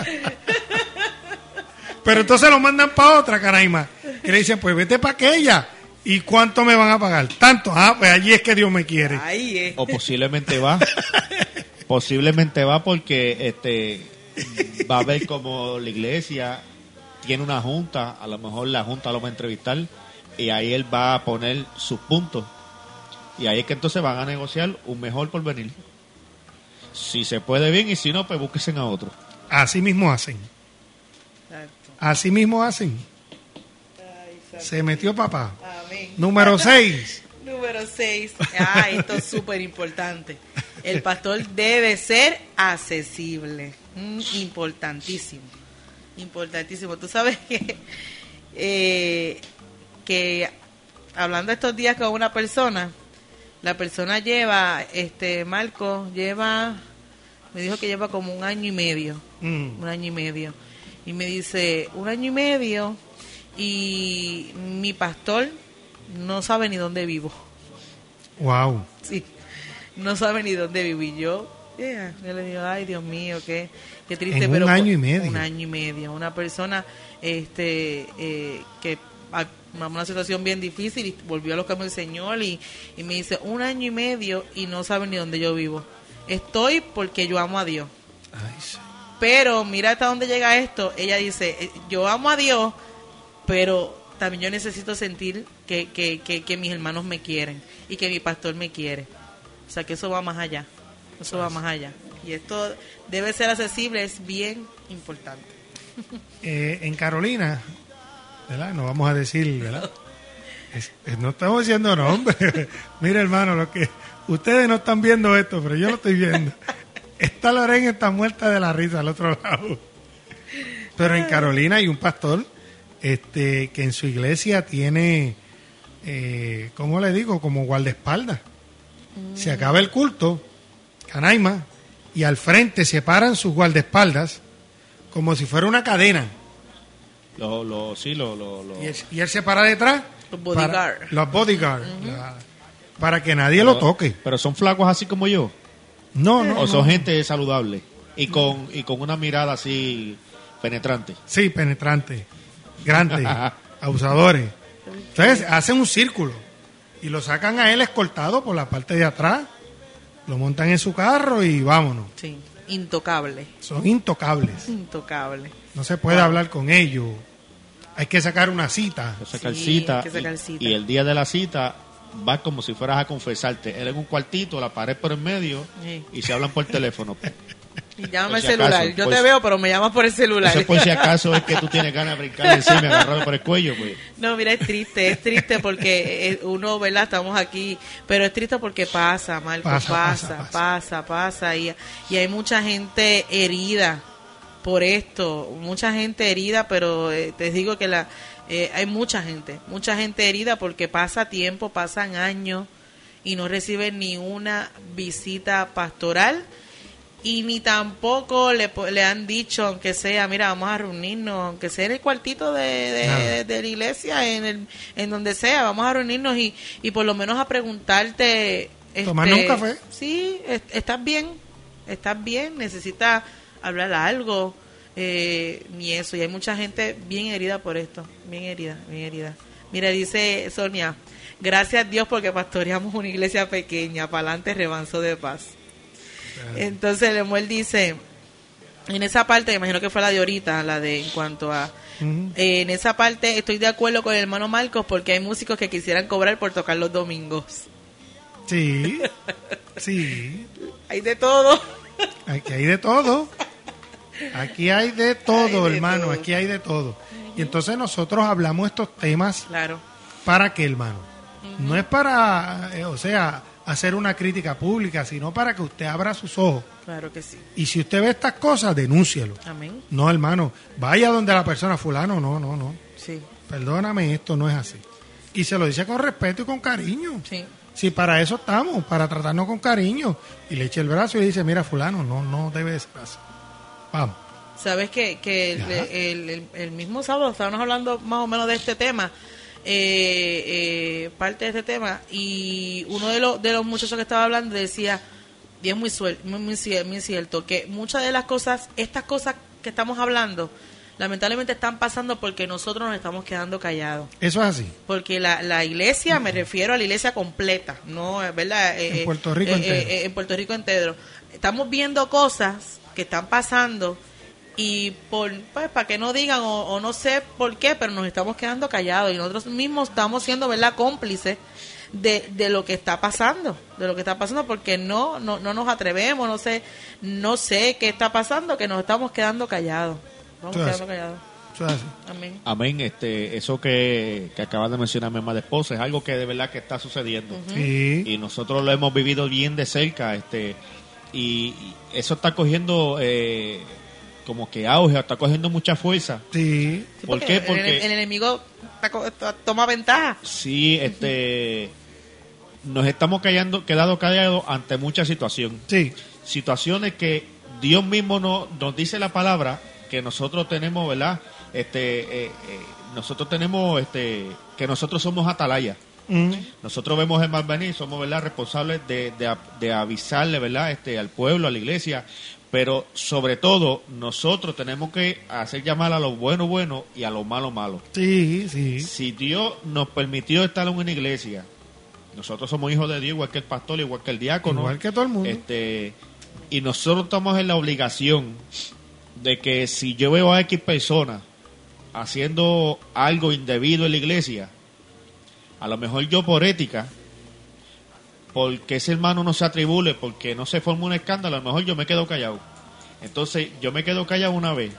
Pero entonces lo mandan para otra, caraima. Y le dicen, pues vete para aquella. ¿Y cuánto me van a pagar? Tanto. Ah, pues allí es que Dios me quiere. Ahí es. o posiblemente va. Posiblemente va porque va a ver como la iglesia tiene una junta, a lo mejor la junta lo va a entrevistar y ahí él va a poner sus puntos. Y ahí es que entonces van a negociar un mejor porvenir. Si se puede bien y si no, pues búsquense a otro. Así mismo hacen. Exacto. Así mismo hacen. Ay, santo. Se metió papá. Amén. Número 6. Número 6. Ah, esto es súper importante. El pastor debe ser accesible. Importantísimo. Importantísimo. Tú sabes que hablando estos días con una persona, la persona lleva, Marco, me dijo que lleva como 1 año y medio. 1 año y medio. Y me dice, 1 año y medio y mi pastor no sabe ni dónde vivo. Wow. Sí, no sabe ni dónde vivo. Y yo le digo, ay, Dios mío, qué triste. En pero 1 año y medio. 1 año y medio. Una persona que una situación bien difícil y volvió a los caminos del Señor y me dice 1 año y medio y no saben ni dónde yo vivo. Estoy porque yo amo a Dios. Ay, sí. Pero mira hasta dónde llega esto. Ella dice, yo amo a Dios, pero también yo necesito sentir que mis hermanos me quieren y que mi pastor me quiere. O sea, que eso va más allá. Eso va más allá. Y esto debe ser accesible, es bien importante. En Carolina, ¿verdad? No vamos a decir, ¿verdad? No estamos diciendo nombres. Mira, hermano, lo que ustedes no están viendo esto, pero yo lo estoy viendo. Esta Lorena está muerta de la risa al otro lado. Pero en Carolina hay un pastor que en su iglesia tiene, ¿cómo le digo? Como guardaespaldas. Se acaba el culto, canaima, y al frente se paran sus guardaespaldas como si fuera una cadena. Y él se para detrás. Los bodyguards. Los bodyguards. Para que nadie lo toque. Pero son flacos así como yo. No. O son gente saludable y con una mirada así penetrante. Sí, penetrante. Grandes. Abusadores. Entonces hacen un círculo y lo sacan a él escoltado por la parte de atrás. Lo montan en su carro y vámonos. Sí, intocable. Son intocables. Intocable. No se puede hablar con ellos. Hay que sacar una cita. Hay que sacar Sí, cita, hay que sacar cita. y el día de la cita va como si fueras a confesarte. Él en un cuartito, la pared por el medio, Sí. y se hablan por teléfono. Y llámame Por el si celular. acaso, Yo por te si- veo, pero me llamas por el celular. Eso por si acaso es que tú tienes ganas de brincar encima y agarrarlo por el cuello, pues. No, mira, es triste porque uno, ¿verdad? Estamos aquí, pero es triste porque pasa, Marco, pasa. Y hay mucha gente herida por esto, mucha gente herida, pero te digo que hay mucha gente herida porque pasa tiempo, pasan años y no reciben ni una visita pastoral. Y ni tampoco le han dicho, aunque sea, mira, vamos a reunirnos, aunque sea en el cuartito de la iglesia, en donde sea, vamos a reunirnos y por lo menos a preguntarte... Tomarnos un café. Sí, estás bien, necesitas hablar algo, ni eso. Y hay mucha gente bien herida por esto, bien herida. Mira, dice Sonia, gracias a Dios porque pastoreamos una iglesia pequeña, para adelante remanso de paz. Entonces Lemuel dice, en esa parte, me imagino que fue la de ahorita, la de en cuanto a... en esa parte estoy de acuerdo con el hermano Marcos porque hay músicos que quisieran cobrar por tocar los domingos. Sí. Hay de todo. Aquí hay de todo. Aquí hay de todo, Hay de hermano. todo. Aquí hay de todo. Y entonces nosotros hablamos estos temas Claro. para qué, hermano. No es para, hacer una crítica pública, sino para que usted abra sus ojos. Claro que sí. Y si usted ve estas cosas, denúncielo. Amén. No, hermano, vaya donde la persona, fulano, no. Sí, Perdóname, esto no es así. Y se lo dice con respeto y con cariño. sí. Si para eso estamos, para tratarnos con cariño. Y le echa el brazo y dice, mira, fulano, no debe de ser así. Vamos. Sabes que el mismo sábado estábamos hablando más o menos de este tema, parte de este tema, y uno de los muchachos que estaba hablando decía, y es muy cierto, que muchas de las cosas, estas cosas que estamos hablando, lamentablemente están pasando porque nosotros nos estamos quedando callados. Eso es así. Porque la iglesia, me refiero a la iglesia completa, no, ¿verdad? En Puerto Rico entero. En Puerto Rico entero. Estamos viendo cosas que están pasando y para que no digan o no sé por qué, pero nos estamos quedando callados y nosotros mismos estamos siendo, ¿verdad?, cómplices de lo que está pasando, porque no nos atrevemos, no sé qué está pasando, que nos estamos quedando callados. Vamos quedando callados. Eso es así. Amén. Amén. Eso que acabas de mencionar, mi amada esposa, es algo que de verdad que está sucediendo. Sí. Y nosotros lo hemos vivido bien de cerca, y eso está cogiendo como que auge, está cogiendo mucha fuerza. Sí. Sí, ¿Por qué? Porque el enemigo toma ventaja. sí, nos estamos quedado callados ante mucha situación. Sí. Situaciones que Dios mismo nos dice la palabra que nosotros tenemos, ¿verdad? Nosotros tenemos que nosotros somos atalaya. Nosotros vemos el mal venir, somos, ¿verdad?, responsables de avisarle, ¿verdad?, al pueblo, a la iglesia, Pero sobre todo, nosotros tenemos que hacer llamar a lo bueno bueno y a lo malo malo. Sí, sí. Si Dios nos permitió estar en una iglesia, nosotros somos hijos de Dios, igual que el pastor, igual que el diácono. Igual que todo el mundo. Y nosotros estamos en la obligación de que si yo veo a X persona haciendo algo indebido en la iglesia, a lo mejor yo por ética, porque ese hermano no se atribule, porque no se forma un escándalo, a lo mejor yo me quedo callado. Entonces yo me quedo callado una vez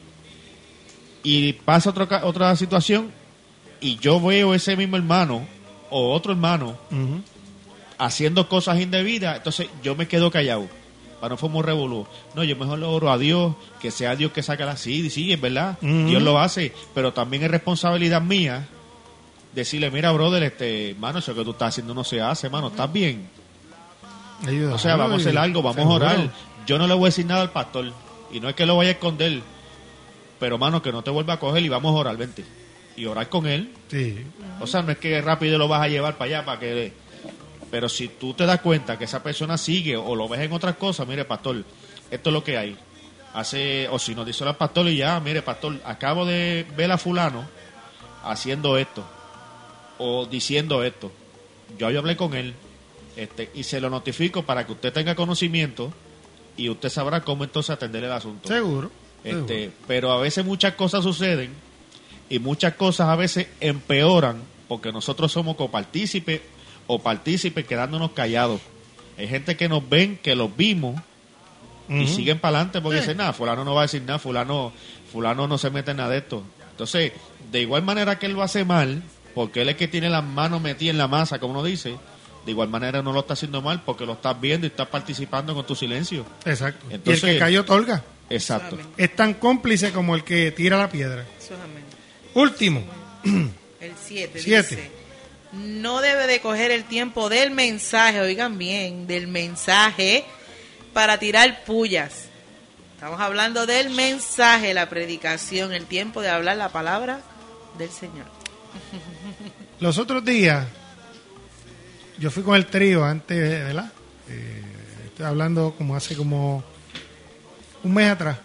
y pasa otra situación y yo veo ese mismo hermano o otro hermano haciendo cosas indebidas, entonces yo me quedo callado para no formar un revolú. No, yo mejor le oro a Dios, que sea Dios que saque la sí, es verdad, Dios lo hace, pero también es responsabilidad mía decirle, mira, brother, hermano, eso que tú estás haciendo no se hace, hermano, ¿estás bien? O sea, vamos a hacer algo, vamos a orar. Yo no le voy a decir nada al pastor, y no es que lo vaya a esconder, pero, hermano, que no te vuelva a coger y vamos a orar, vente. Y orar con él. Sí. O sea, no es que rápido lo vas a llevar para allá, para que... Pero si tú te das cuenta que esa persona sigue o lo ves en otras cosas, mire, pastor, esto es lo que hay. O si nos dice el pastor y ya, mire, pastor, acabo de ver a fulano haciendo esto o diciendo esto. Yo hablé con él y se lo notifico para que usted tenga conocimiento y usted sabrá cómo entonces atender el asunto. Seguro. Pero a veces muchas cosas suceden y muchas cosas a veces empeoran porque nosotros somos copartícipes o partícipes quedándonos callados. Hay gente que nos ven, que los vimos y siguen para adelante porque dicen, nada, fulano no va a decir nada, fulano no se mete en nada de esto. Entonces, de igual manera que él lo hace mal, porque él es que tiene las manos metidas en la masa, como uno dice, de igual manera no lo está haciendo mal porque lo estás viendo y estás participando con tu silencio. Exacto. Entonces, y el que cayó otorga. Exacto. Es tan cómplice como el que tira la piedra. Último. El 7 dice, no debe de coger el tiempo del mensaje, oigan bien, del mensaje para tirar pullas. Estamos hablando del mensaje, la predicación, el tiempo de hablar la palabra del Señor. Los otros días, yo fui con el trío antes, ¿verdad? Estoy hablando hace como un mes atrás.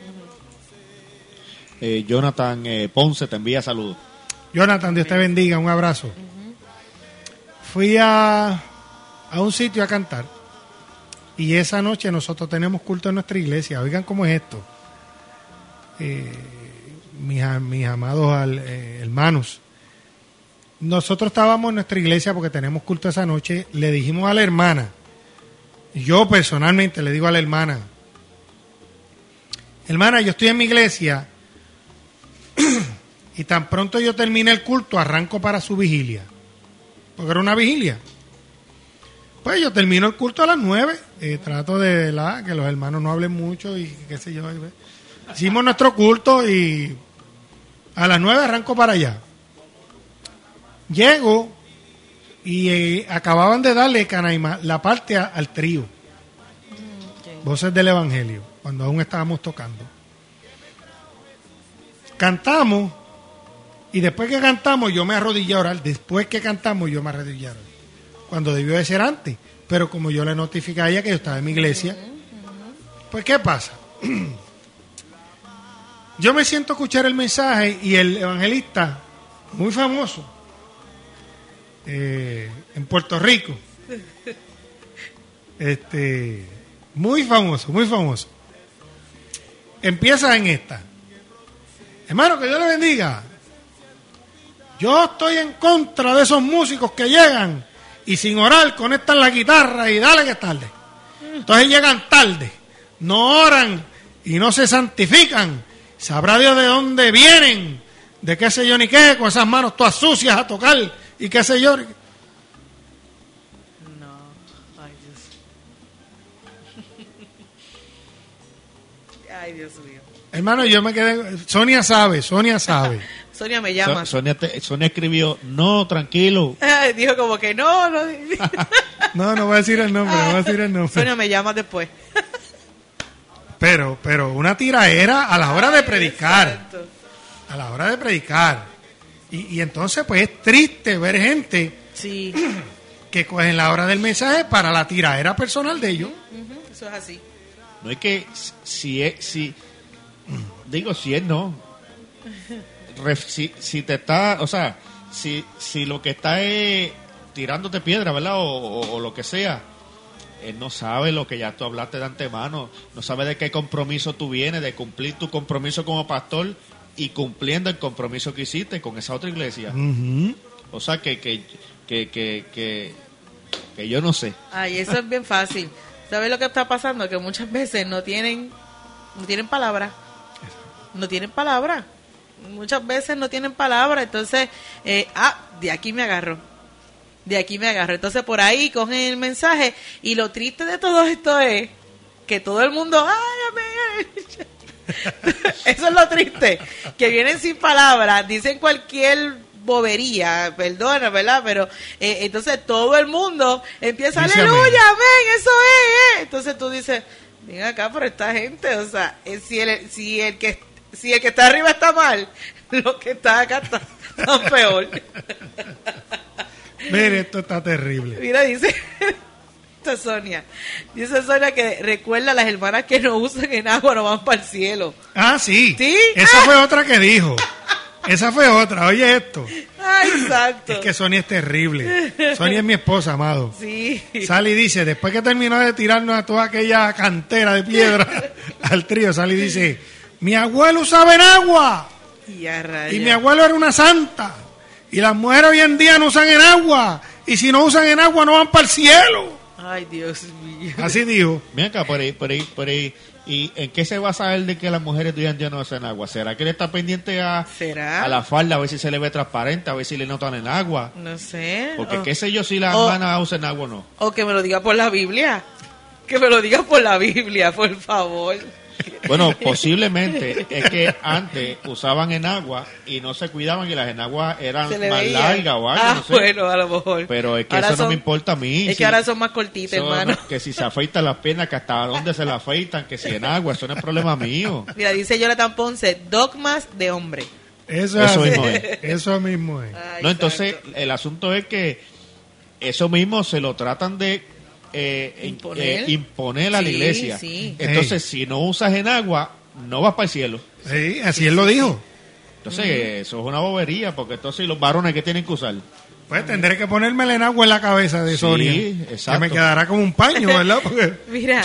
Jonathan Ponce te envía saludos. Jonathan, Dios te bendiga, un abrazo. Fui a un sitio a cantar y esa noche nosotros tenemos culto en nuestra iglesia. Oigan cómo es esto. Mis amados hermanos, nosotros estábamos en nuestra iglesia porque tenemos culto esa noche. Le dijimos a la hermana, yo personalmente le digo a la hermana, yo estoy en mi iglesia y tan pronto yo termine el culto arranco para su vigilia, porque era una vigilia. Pues yo termino el culto a las 9, trato de que los hermanos no hablen mucho y qué sé yo. Hicimos nuestro culto y a las 9 arranco para allá. Llego y acababan de darle Canaima la parte al trío. Voces del Evangelio, cuando aún estábamos tocando. Cantamos y después que cantamos yo me arrodillé a orar. Después que cantamos yo me arrodillé a orar. Cuando debió de ser antes. Pero como yo le notifiqué a ella que yo estaba en mi iglesia, pues ¿qué pasa? Yo me siento a escuchar el mensaje y el evangelista, muy famoso, en Puerto Rico, muy famoso, empieza en esta. Hermano, que Dios le bendiga. Yo estoy en contra de esos músicos que llegan y sin orar conectan la guitarra y dale que es tarde. Entonces llegan tarde, no oran y no se santifican. Sabrá Dios de dónde vienen, de qué sé yo ni qué, con esas manos todas sucias a tocar y qué sé yo. No, ay Dios. Ay, Dios mío. Hermano, yo me quedé. Sonia sabe. Sonia me llama. Sonia escribió, no, tranquilo. Dijo como que no. No voy a decir el nombre, Sonia me llama después. Pero una tiraera a la hora de predicar. Exacto. A la hora de predicar. Y entonces, pues es triste ver gente sí. que cogen la hora del mensaje para la tiraera personal de ellos. Eso es así. No es que si es no. Si te está, o sea, si lo que está es tirándote piedra, ¿verdad? O lo que sea, él no sabe lo que ya tú hablaste de antemano, no sabe de qué compromiso tú vienes, de cumplir tu compromiso como pastor y cumpliendo el compromiso que hiciste con esa otra iglesia. Ujú. O sea, que yo no sé. Ay, eso es bien fácil. ¿Sabes lo que está pasando? Que muchas veces no tienen palabra. No tienen palabra. Muchas veces no tienen palabra. Entonces, de aquí me agarro. De aquí me agarro. Entonces, por ahí cogen el mensaje. Y lo triste de todo esto es que todo el mundo... ¡Ay, eso es lo triste. Que vienen sin palabras, dicen cualquier bobería, perdona, ¿verdad? Pero entonces todo el mundo empieza, Dice aleluya, amén. amén, eso es. Entonces tú dices, ven acá, pero esta gente, o sea, si el que está arriba está mal, lo que está acá está peor. Mire, esto está terrible. Mira, dice Sonia que recuerda a las hermanas que no usan en agua, no van para el cielo. Ah, sí. ¿Sí? Esa fue otra que dijo. Esa fue otra. Oye esto. Ay, exacto. Es que Sonia es terrible. Sonia es mi esposa, amado. Sí. Sally dice, después que terminó de tirarnos a toda aquella cantera de piedra al trío, Sally dice, mi abuelo usaba en agua. Y a rayos. Y mi abuelo era una santa. Y las mujeres hoy en día no usan en agua. Y si no usan en agua no van para el cielo. Ay, Dios mío. Así dijo. Mira acá, por ahí. ¿Y en qué se va a saber de que las mujeres de hoy en día no hacen agua? ¿Será que él está pendiente ¿Será? a la falda, a ver si se le ve transparente, a ver si le notan en agua? No sé. Porque qué sé yo si las hermanas usan agua o no. O que me lo diga por la Biblia. Que me lo diga por la Biblia, por favor. Bueno, posiblemente es que antes usaban enagua y no se cuidaban y las enaguas eran Se le más veía. largas o algo, no sé. Bueno, a lo mejor. Pero es que Ahora eso no me importa a mí. Es que ahora son más cortitas, Eso hermano. no- que si se afeitan las piernas, que hasta dónde se la afeitan, que si en agua, eso no es problema mío. Mira, dice Jonathan Ponce, dogmas de hombre. Eso es Eso así. mismo es. Eso mismo es. Ay, No, entonces santo. el asunto es que eso mismo se lo tratan de imponer a la Sí, iglesia. sí. Entonces, si no usas en agua, no vas para el cielo. Sí, así él lo dijo. Entonces, eso es una bobería, porque entonces los varones que tienen que usar. Pues tendré que ponerme el agua en la cabeza de Sí, Sonia. exacto. Que me quedará como un paño, ¿verdad? Porque... Mira,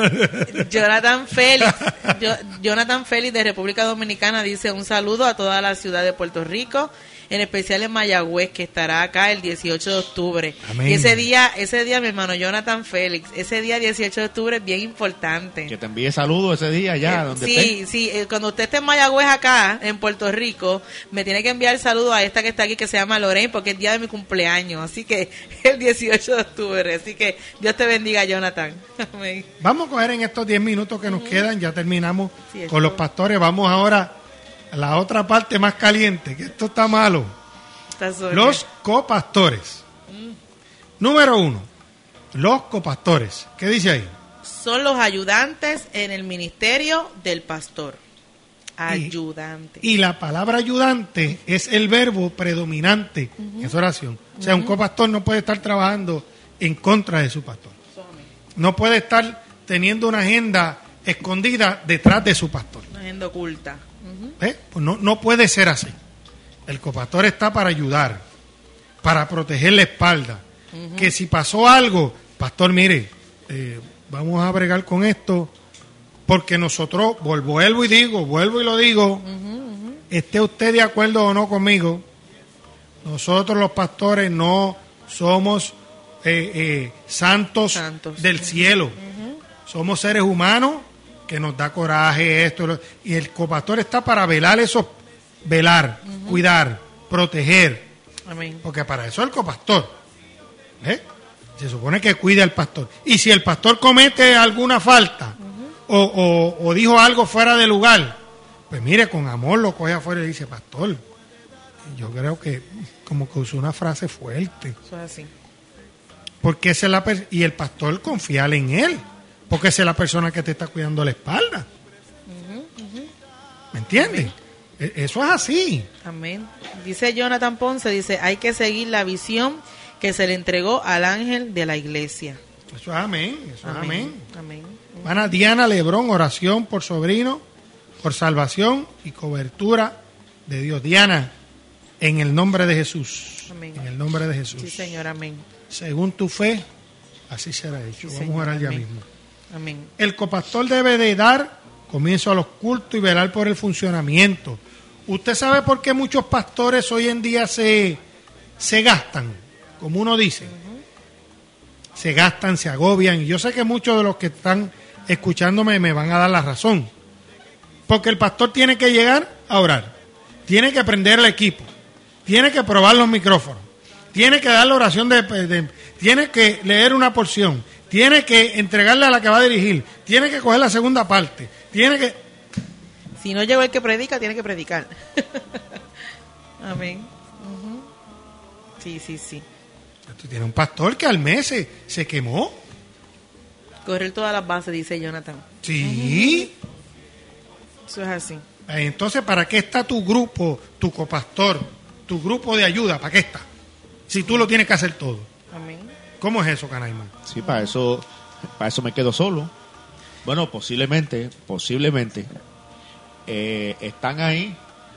Jonathan Félix de República Dominicana dice un saludo a toda la ciudad de Puerto Rico, en especial en Mayagüez, que estará acá el 18 de octubre. Amén. Y ese día, mi hermano Jonathan Félix, ese día 18 de octubre es bien importante. Que te envíe saludos ese día ya, donde estés. Sí, cuando usted esté en Mayagüez acá, en Puerto Rico, me tiene que enviar saludos a esta que está aquí, que se llama Lorraine, porque es día de mi cumpleaños, así que el 18 de octubre, así que Dios te bendiga, Jonathan. Amén. Vamos a coger en estos 10 minutos que nos quedan, ya terminamos Sí, esto- con los pastores. Vamos ahora a la otra parte más caliente, que esto está malo. Está Sonia. Los copastores. Número 1, los copastores. ¿Qué dice ahí? Son los ayudantes en el ministerio del pastor. Ayudante. Y la palabra ayudante es el verbo predominante en esa oración. O sea, un copastor no puede estar trabajando en contra de su pastor. No puede estar teniendo una agenda escondida detrás de su pastor. Una agenda oculta. Pues no puede ser así. El copastor está para ayudar, para proteger la espalda. Que si pasó algo, pastor, mire, vamos a bregar con esto, porque nosotros, vuelvo y lo digo, esté usted de acuerdo o no conmigo, nosotros los pastores no somos santos del cielo. Somos seres humanos que nos da coraje esto, y el copastor está para velar, cuidar, proteger, Amén. porque para eso es el copastor. Se supone que cuida al pastor. Y si el pastor comete alguna falta o dijo algo fuera de lugar, pues mire, con amor lo coge afuera y dice, pastor, yo creo que como que usó una frase fuerte. Eso es así. Porque esa es y el pastor confiar en él, porque esa es la persona que te está cuidando la espalda. ¿Me entiendes? Eso es así. Amén. Dice Jonathan Ponce, dice, hay que seguir la visión que se le entregó al ángel de la iglesia. Eso es amén, eso es amén. Amén. Hermana Diana Lebrón, oración por sobrino, por salvación y cobertura de Dios. Diana, en el nombre de Jesús. Amén. En el nombre de Jesús. Sí, Señor, amén. Según tu fe, así será hecho. Sí, Vamos Señor, a orar ya amén. mismo. Amén. El copastor debe de dar comienzo a los cultos y velar por el funcionamiento. ¿Usted sabe por qué muchos pastores hoy en día se gastan? Como uno dice. Se gastan, se agobian. Y yo sé que muchos de los que están escuchándome me van a dar la razón. Porque el pastor tiene que llegar a orar. Tiene que prender el equipo. Tiene que probar los micrófonos. Tiene que dar la oración tiene que leer una porción. Tiene que entregarle a la que va a dirigir. Tiene que coger la segunda parte. Tiene que... Si no llegó el que predica, tiene que predicar. Amén. Ujú. Sí, sí, sí. Tú tienes un pastor que al mes se quemó. Correr todas las bases, dice Jonathan. Sí. Eso es así. Entonces, ¿para qué está tu grupo, tu copastor, tu grupo de ayuda? ¿Para qué está? Si tú lo tienes que hacer todo. Amén. ¿Cómo es eso, Canaima? Sí, para eso me quedo solo. Bueno, posiblemente, están ahí,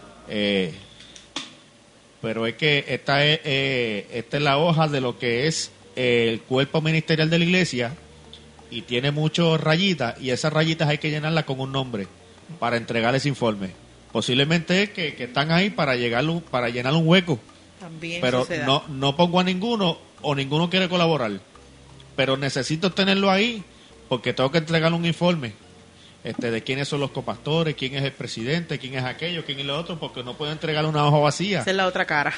pero es que esta es la hoja de lo que es el cuerpo ministerial de la iglesia y tiene muchas rayitas y esas rayitas hay que llenarlas con un nombre para entregar ese informe. Posiblemente es que están ahí para llenar un hueco, También pero suceda. no pongo a ninguno o ninguno quiere colaborar, pero necesito tenerlo ahí porque tengo que entregar un informe de quiénes son los copastores, quién es el presidente, quién es aquello, quién es lo otro, porque no puedo entregar una hoja vacía. Esa es la otra cara.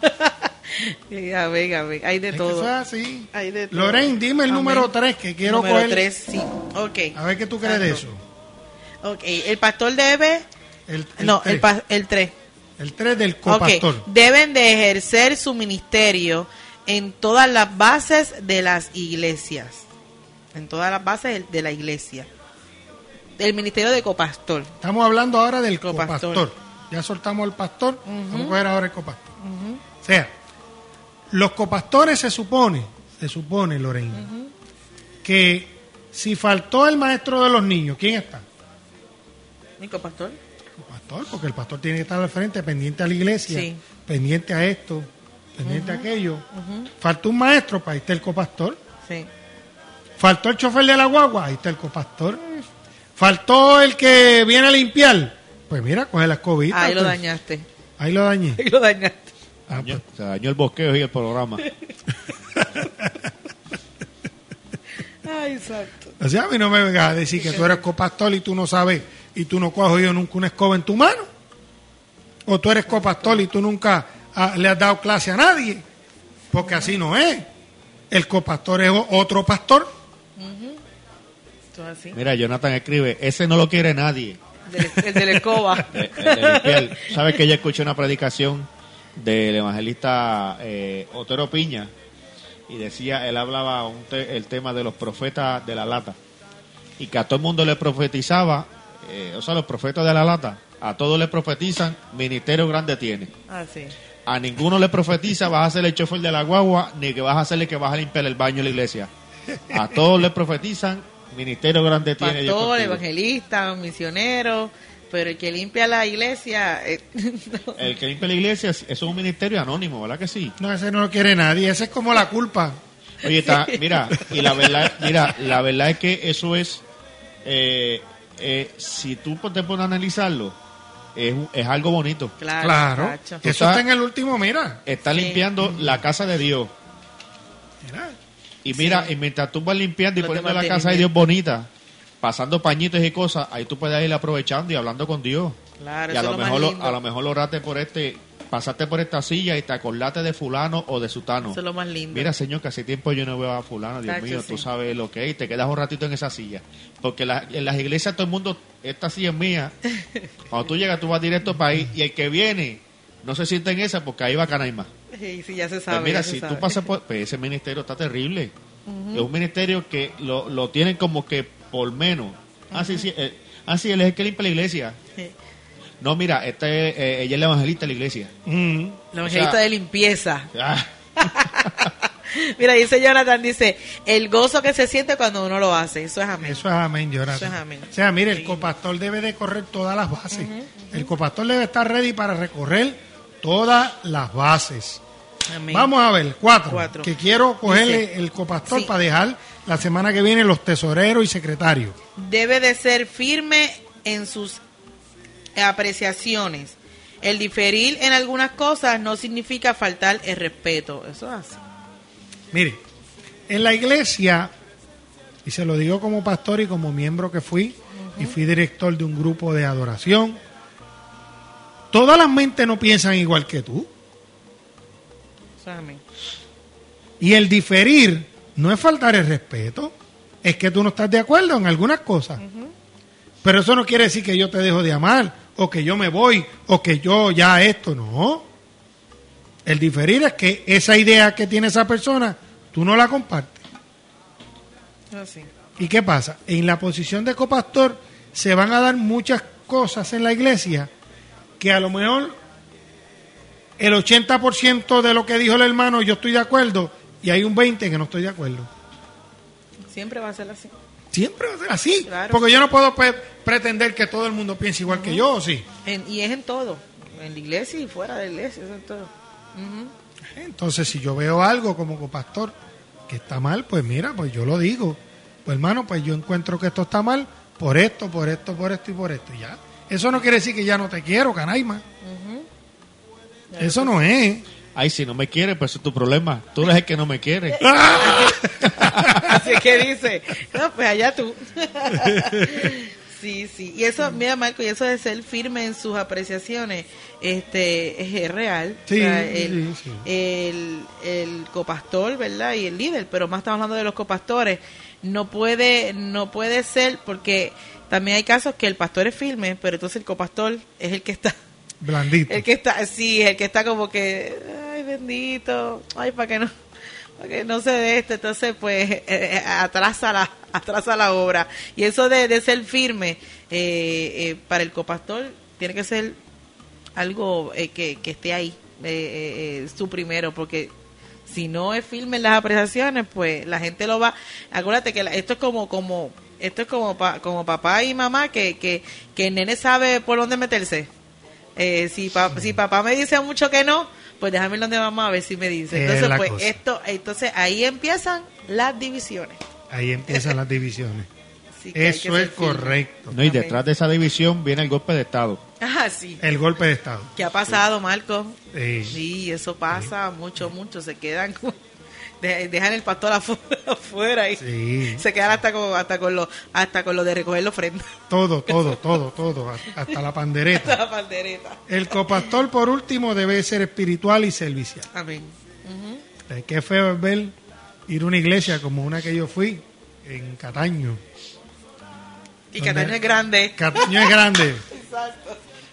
A ver, hay de Es que todo. eso es así. Hay de todo. Lorraine, dime el Amén. número 3 que quiero Número coger. 3, sí. Ok. A ver qué tú crees de eso. Ok, el pastor debe... El el 3. El 3 del Ok, copastor. deben de ejercer su ministerio en todas las bases de las iglesias. En todas las bases de la iglesia. El ministerio de copastor. Estamos hablando ahora del Copastor. copastor. Ya soltamos al pastor, vamos a coger ahora el copastor. O sea, los copastores se supone, Lorena, que si faltó el maestro de los niños, ¿quién está? ¿Mi copastor? El pastor, porque el pastor tiene que estar al frente, pendiente a la iglesia, Sí. pendiente a esto, pendiente a aquello. Faltó un maestro, pues ahí está el copastor. Sí. Faltó el chofer de la guagua, ahí está el copastor. Faltó el que viene a limpiar, pues mira, coge la escobita. Ahí lo pues. dañaste. Ahí lo dañé. Ahí lo dañaste. Ah, pues. Se dañó el bosqueo y el programa. Ay, exacto. O sea, a mí no me vengas a decir que tú eres copastor y tú no sabes y tú no has cogido nunca una escoba en tu mano. O tú eres copastor y tú nunca le has dado clase a nadie. Porque así no es. El copastor es otro pastor. Eso es así. Mira, Jonathan escribe, ese no lo quiere nadie. El de la escoba. El de limpiar. ¿Sabes que yo escuché una predicación del evangelista Otero Piña? Y decía, él hablaba el tema de los profetas de la lata. Y que a todo el mundo le profetizaba, los profetas de la lata, a todos le profetizan, ministerio grande tiene. Ah, sí. A ninguno le profetiza, vas a ser el chofer de la guagua, ni que vas a hacerle que vas a limpiar el baño de la iglesia. A todos le profetizan, ministerio grande tiene. Dios Pastor, contigo. evangelista, misionero, pero el que limpia la iglesia... no. El que limpia la iglesia, eso es un ministerio anónimo, ¿verdad que sí? No, ese no lo quiere nadie. Ese es como la culpa. Oye, mira, y la verdad es que eso es, si tú te pones a analizarlo, es algo bonito. Claro. Cacho. Eso está en el último, mira. Está Sí. limpiando la casa de Dios. Mira. Y mira, y mientras tú vas limpiando y Los de poniendo la casa de mantenimiento. Dios bonita, pasando pañitos y cosas, ahí tú puedes ir aprovechando y hablando con Dios. Claro, Y a eso lo es lo más mejor lindo. a lo mejor oraste pasaste por esta silla y te acordaste de fulano o de sutano. Eso es lo más lindo. Mira, Señor, que hace tiempo yo no veo a fulano, Dios Tacho, mío, sí. tú sabes lo que es, y te quedas un ratito en esa silla. Porque en las iglesias todo el mundo, esta silla es mía. Cuando tú llegas, tú vas directo para ahí, y el que viene no se siente en esa porque ahí va Canaima. Sí, sí, ya se sabe. Pues mira, ya se si sabe. tú pasas por... Pues ese ministerio está terrible. Es un ministerio que lo tienen como que por menos. Sí, él es el que limpia la iglesia. Sí. No, mira, ella es la evangelista de la iglesia. Mm. La evangelista O sea, de limpieza. Ah. Mira, dice Jonathan, dice, el gozo que se siente cuando uno lo hace. Eso es amén. Eso es amén, Jonathan. Eso es amén. O sea, mire, el Sí. copastor debe de correr todas las bases. El copastor debe estar ready para recorrer todas las bases. Amén. Vamos a ver, cuatro. Cuatro. Que quiero cogerle Dice, el copastor sí. para dejar la semana que viene los tesoreros y secretarios. Debe de ser firme en sus apreciaciones. El diferir en algunas cosas no significa faltar el respeto. Eso es así. Mire, en la iglesia, y se lo digo como pastor y como miembro que fui, y fui director de un grupo de adoración, todas las mentes no piensan igual que tú. Eso es amén. Y el diferir no es faltar el respeto, es que tú no estás de acuerdo en algunas cosas. Pero eso no quiere decir que yo te dejo de amar, o que yo me voy, o que yo ya esto, no. El diferir es que esa idea que tiene esa persona, tú no la compartes. Así. ¿Y qué pasa? En la posición de copastor se van a dar muchas cosas en la iglesia que a lo mejor el 80% de lo que dijo el hermano yo estoy de acuerdo y hay un 20% que no estoy de acuerdo. Siempre va a ser así. Siempre va a ser así, Claro. porque yo no puedo pretender que todo el mundo piense igual que yo, ¿o sí? Y es en todo. En la iglesia y fuera de la iglesia. Eso es todo. Entonces, si yo veo algo como copastor que está mal, pues mira, pues yo lo digo. Pues hermano, pues yo encuentro que esto está mal por esto, por esto, por esto y por esto. Y ya. Eso no quiere decir que ya no te quiero, canaima. Eso no es. Ay, si no me quieres, pues ese es tu problema. Tú eres el que no me quiere. Así que dice, no, pues allá tú. Sí, sí. Y eso, mira, Marco, y eso de ser firme en sus apreciaciones, es real. Sí, O sea, el, sí, sí. el copastor, ¿verdad? Y el líder, pero más estamos hablando de los copastores. No puede ser, porque también hay casos que el pastor es firme, pero entonces el copastor es el que está. Blandito. El que está, sí, el que está como que, ay, bendito, ay, para que no se dé esto, entonces pues atrasa la obra. Y eso de ser firme para el copastor tiene que ser algo que esté ahí, su primero, porque si no es firme en las apreciaciones, pues la gente lo va. Acuérdate que esto es como papá y mamá que el nene sabe por dónde meterse. Si papá me dice mucho que no, pues déjame ir donde mamá a ver si me dice. Entonces, pues cosa. entonces ahí empiezan las divisiones. Ahí empiezan las divisiones. Así que hay que Eso ser es firme. correcto. No, y detrás de esa división viene el golpe de Estado. Ah, sí. El golpe de Estado. ¿Qué ha pasado, Marco? Sí. Sí, eso pasa mucho. Se quedan dejan el pastor afuera y Sí. se quedan hasta con lo de recoger la ofrenda. Todo, hasta la pandereta. La pandereta. El copastor, por último, debe ser espiritual y servicial. Amén. Qué feo es ver ir a una iglesia como una que yo fui, en Cataño. Y Cataño es grande. Cataño es grande. Exacto.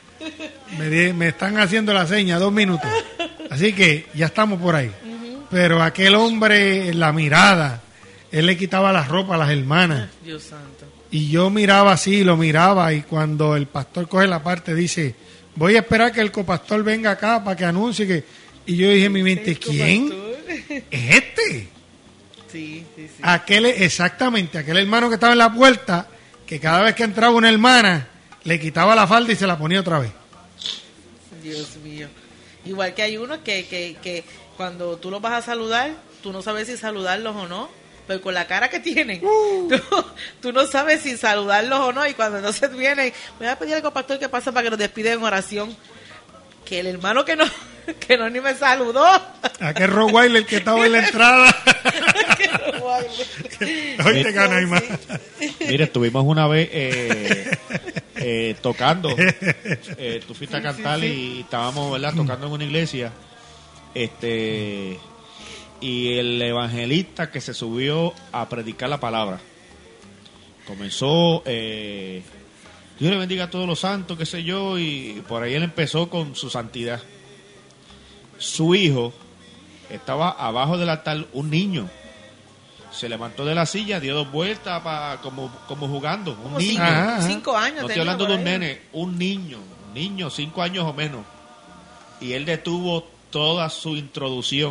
Me están haciendo la seña, 2 minutos. Así que ya estamos por ahí. Pero aquel hombre, la mirada, él le quitaba la ropa a las hermanas. Dios santo. Y yo miraba así, lo miraba, y cuando el pastor coge la parte, dice, voy a esperar que el copastor venga acá para que anuncie que... Y yo dije en mi mente, El ¿quién? copastor. ¿Es este? Sí. Exactamente, aquel hermano que estaba en la puerta, que cada vez que entraba una hermana, le quitaba la falda y se la ponía otra vez. Dios mío. Igual que hay unos que cuando tú los vas a saludar, tú no sabes si saludarlos o no, pero con la cara que tienen, tú no sabes si saludarlos o no, y cuando no se vienen, voy a pedir al copastor que pasa para que nos despide en oración, que el hermano que no ni me saludó. Aquel Rottweiler que estaba en la entrada. Que no baile. Oíste, Canaima. Mira, estuvimos una vez tocando. Tú fuiste a cantar y estábamos, ¿verdad? Tocando en una iglesia. Y el evangelista que se subió a predicar la palabra comenzó, Dios le bendiga a todos los santos, qué sé yo, y por ahí él empezó con su santidad. Su hijo estaba abajo del altar, un niño. Se levantó de la silla, dio 2 vueltas como jugando. Un Como niño. 5 años. No estoy tenía hablando por de un ahí. nene, un niño, 5 años o menos. Y él detuvo toda su introducción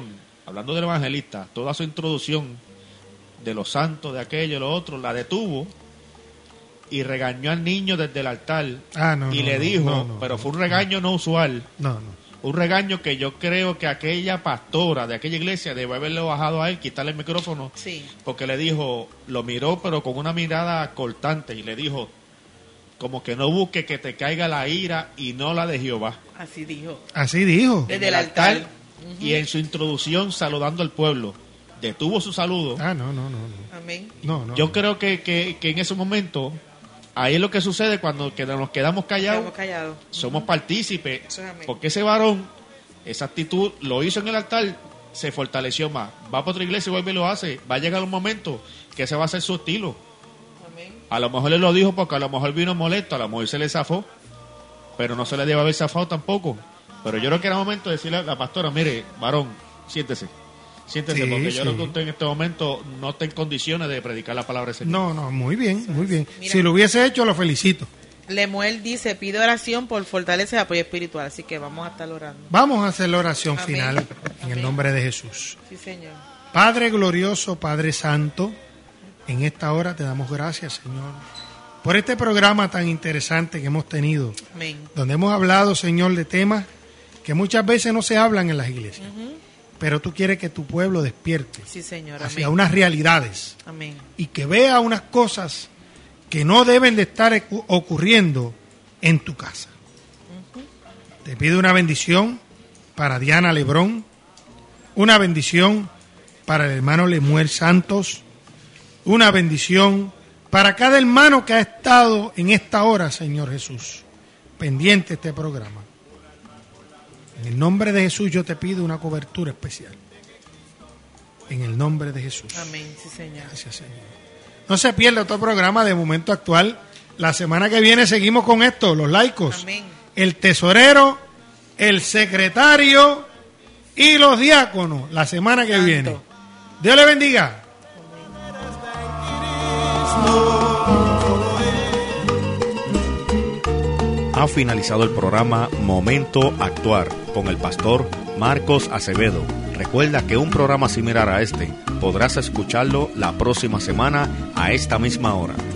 hablando del evangelista, toda su introducción de los santos, de aquello y lo otro, la detuvo y regañó al niño desde el altar y le dijo, pero fue un regaño no usual, un regaño que yo creo que aquella pastora de aquella iglesia debe haberle bajado a él, quitarle el micrófono, porque le dijo, lo miró pero con una mirada cortante y le dijo, como que no busque que te caiga la ira y no la de Jehová. Así dijo. Desde el altar. Y en su introducción saludando al pueblo, detuvo su saludo. Amén. Yo creo que en ese momento, ahí es lo que sucede cuando nos quedamos callados. Somos partícipes. Porque ese varón, esa actitud, lo hizo en el altar, se fortaleció más. Va para otra iglesia y vuelve y lo hace. Va a llegar un momento que ese va a ser su estilo. A lo mejor él lo dijo porque a lo mejor vino molesto, a lo mejor se le zafó, pero no se le debe haber zafado tampoco. Pero yo creo que era momento de decirle a la pastora, mire, varón, siéntese, porque yo creo que usted en este momento no está en condiciones de predicar la palabra del Señor. No, muy bien. Mira, si lo hubiese hecho, lo felicito. Lemuel dice, pide oración por fortaleza y apoyo espiritual, así que vamos a estar orando. Vamos a hacer la oración final en el nombre de Jesús. Sí, Señor. Padre glorioso, Padre santo, en esta hora te damos gracias, Señor, por este programa tan interesante que hemos tenido. Amén. Donde hemos hablado, Señor, de temas que muchas veces no se hablan en las iglesias. Pero tú quieres que tu pueblo despierte hacia unas realidades. Amén. Y que vea unas cosas que no deben de estar ocurriendo en tu casa. Te pido una bendición para Diana Lebrón, una bendición para el hermano Lemuel Santos, una bendición para cada hermano que ha estado en esta hora, Señor Jesús, pendiente de este programa. En el nombre de Jesús yo te pido una cobertura especial. En el nombre de Jesús. Amén, sí, Señor. Gracias, Señor. No se pierda otro programa de Momento Actual. La semana que viene seguimos con esto, los laicos. Amén. El tesorero, el secretario y los diáconos. La semana que viene. Dios le bendiga. Ha finalizado el programa Momento Actuar con el pastor Marcos Acevedo. Recuerda que un programa similar a este podrás escucharlo la próxima semana a esta misma hora.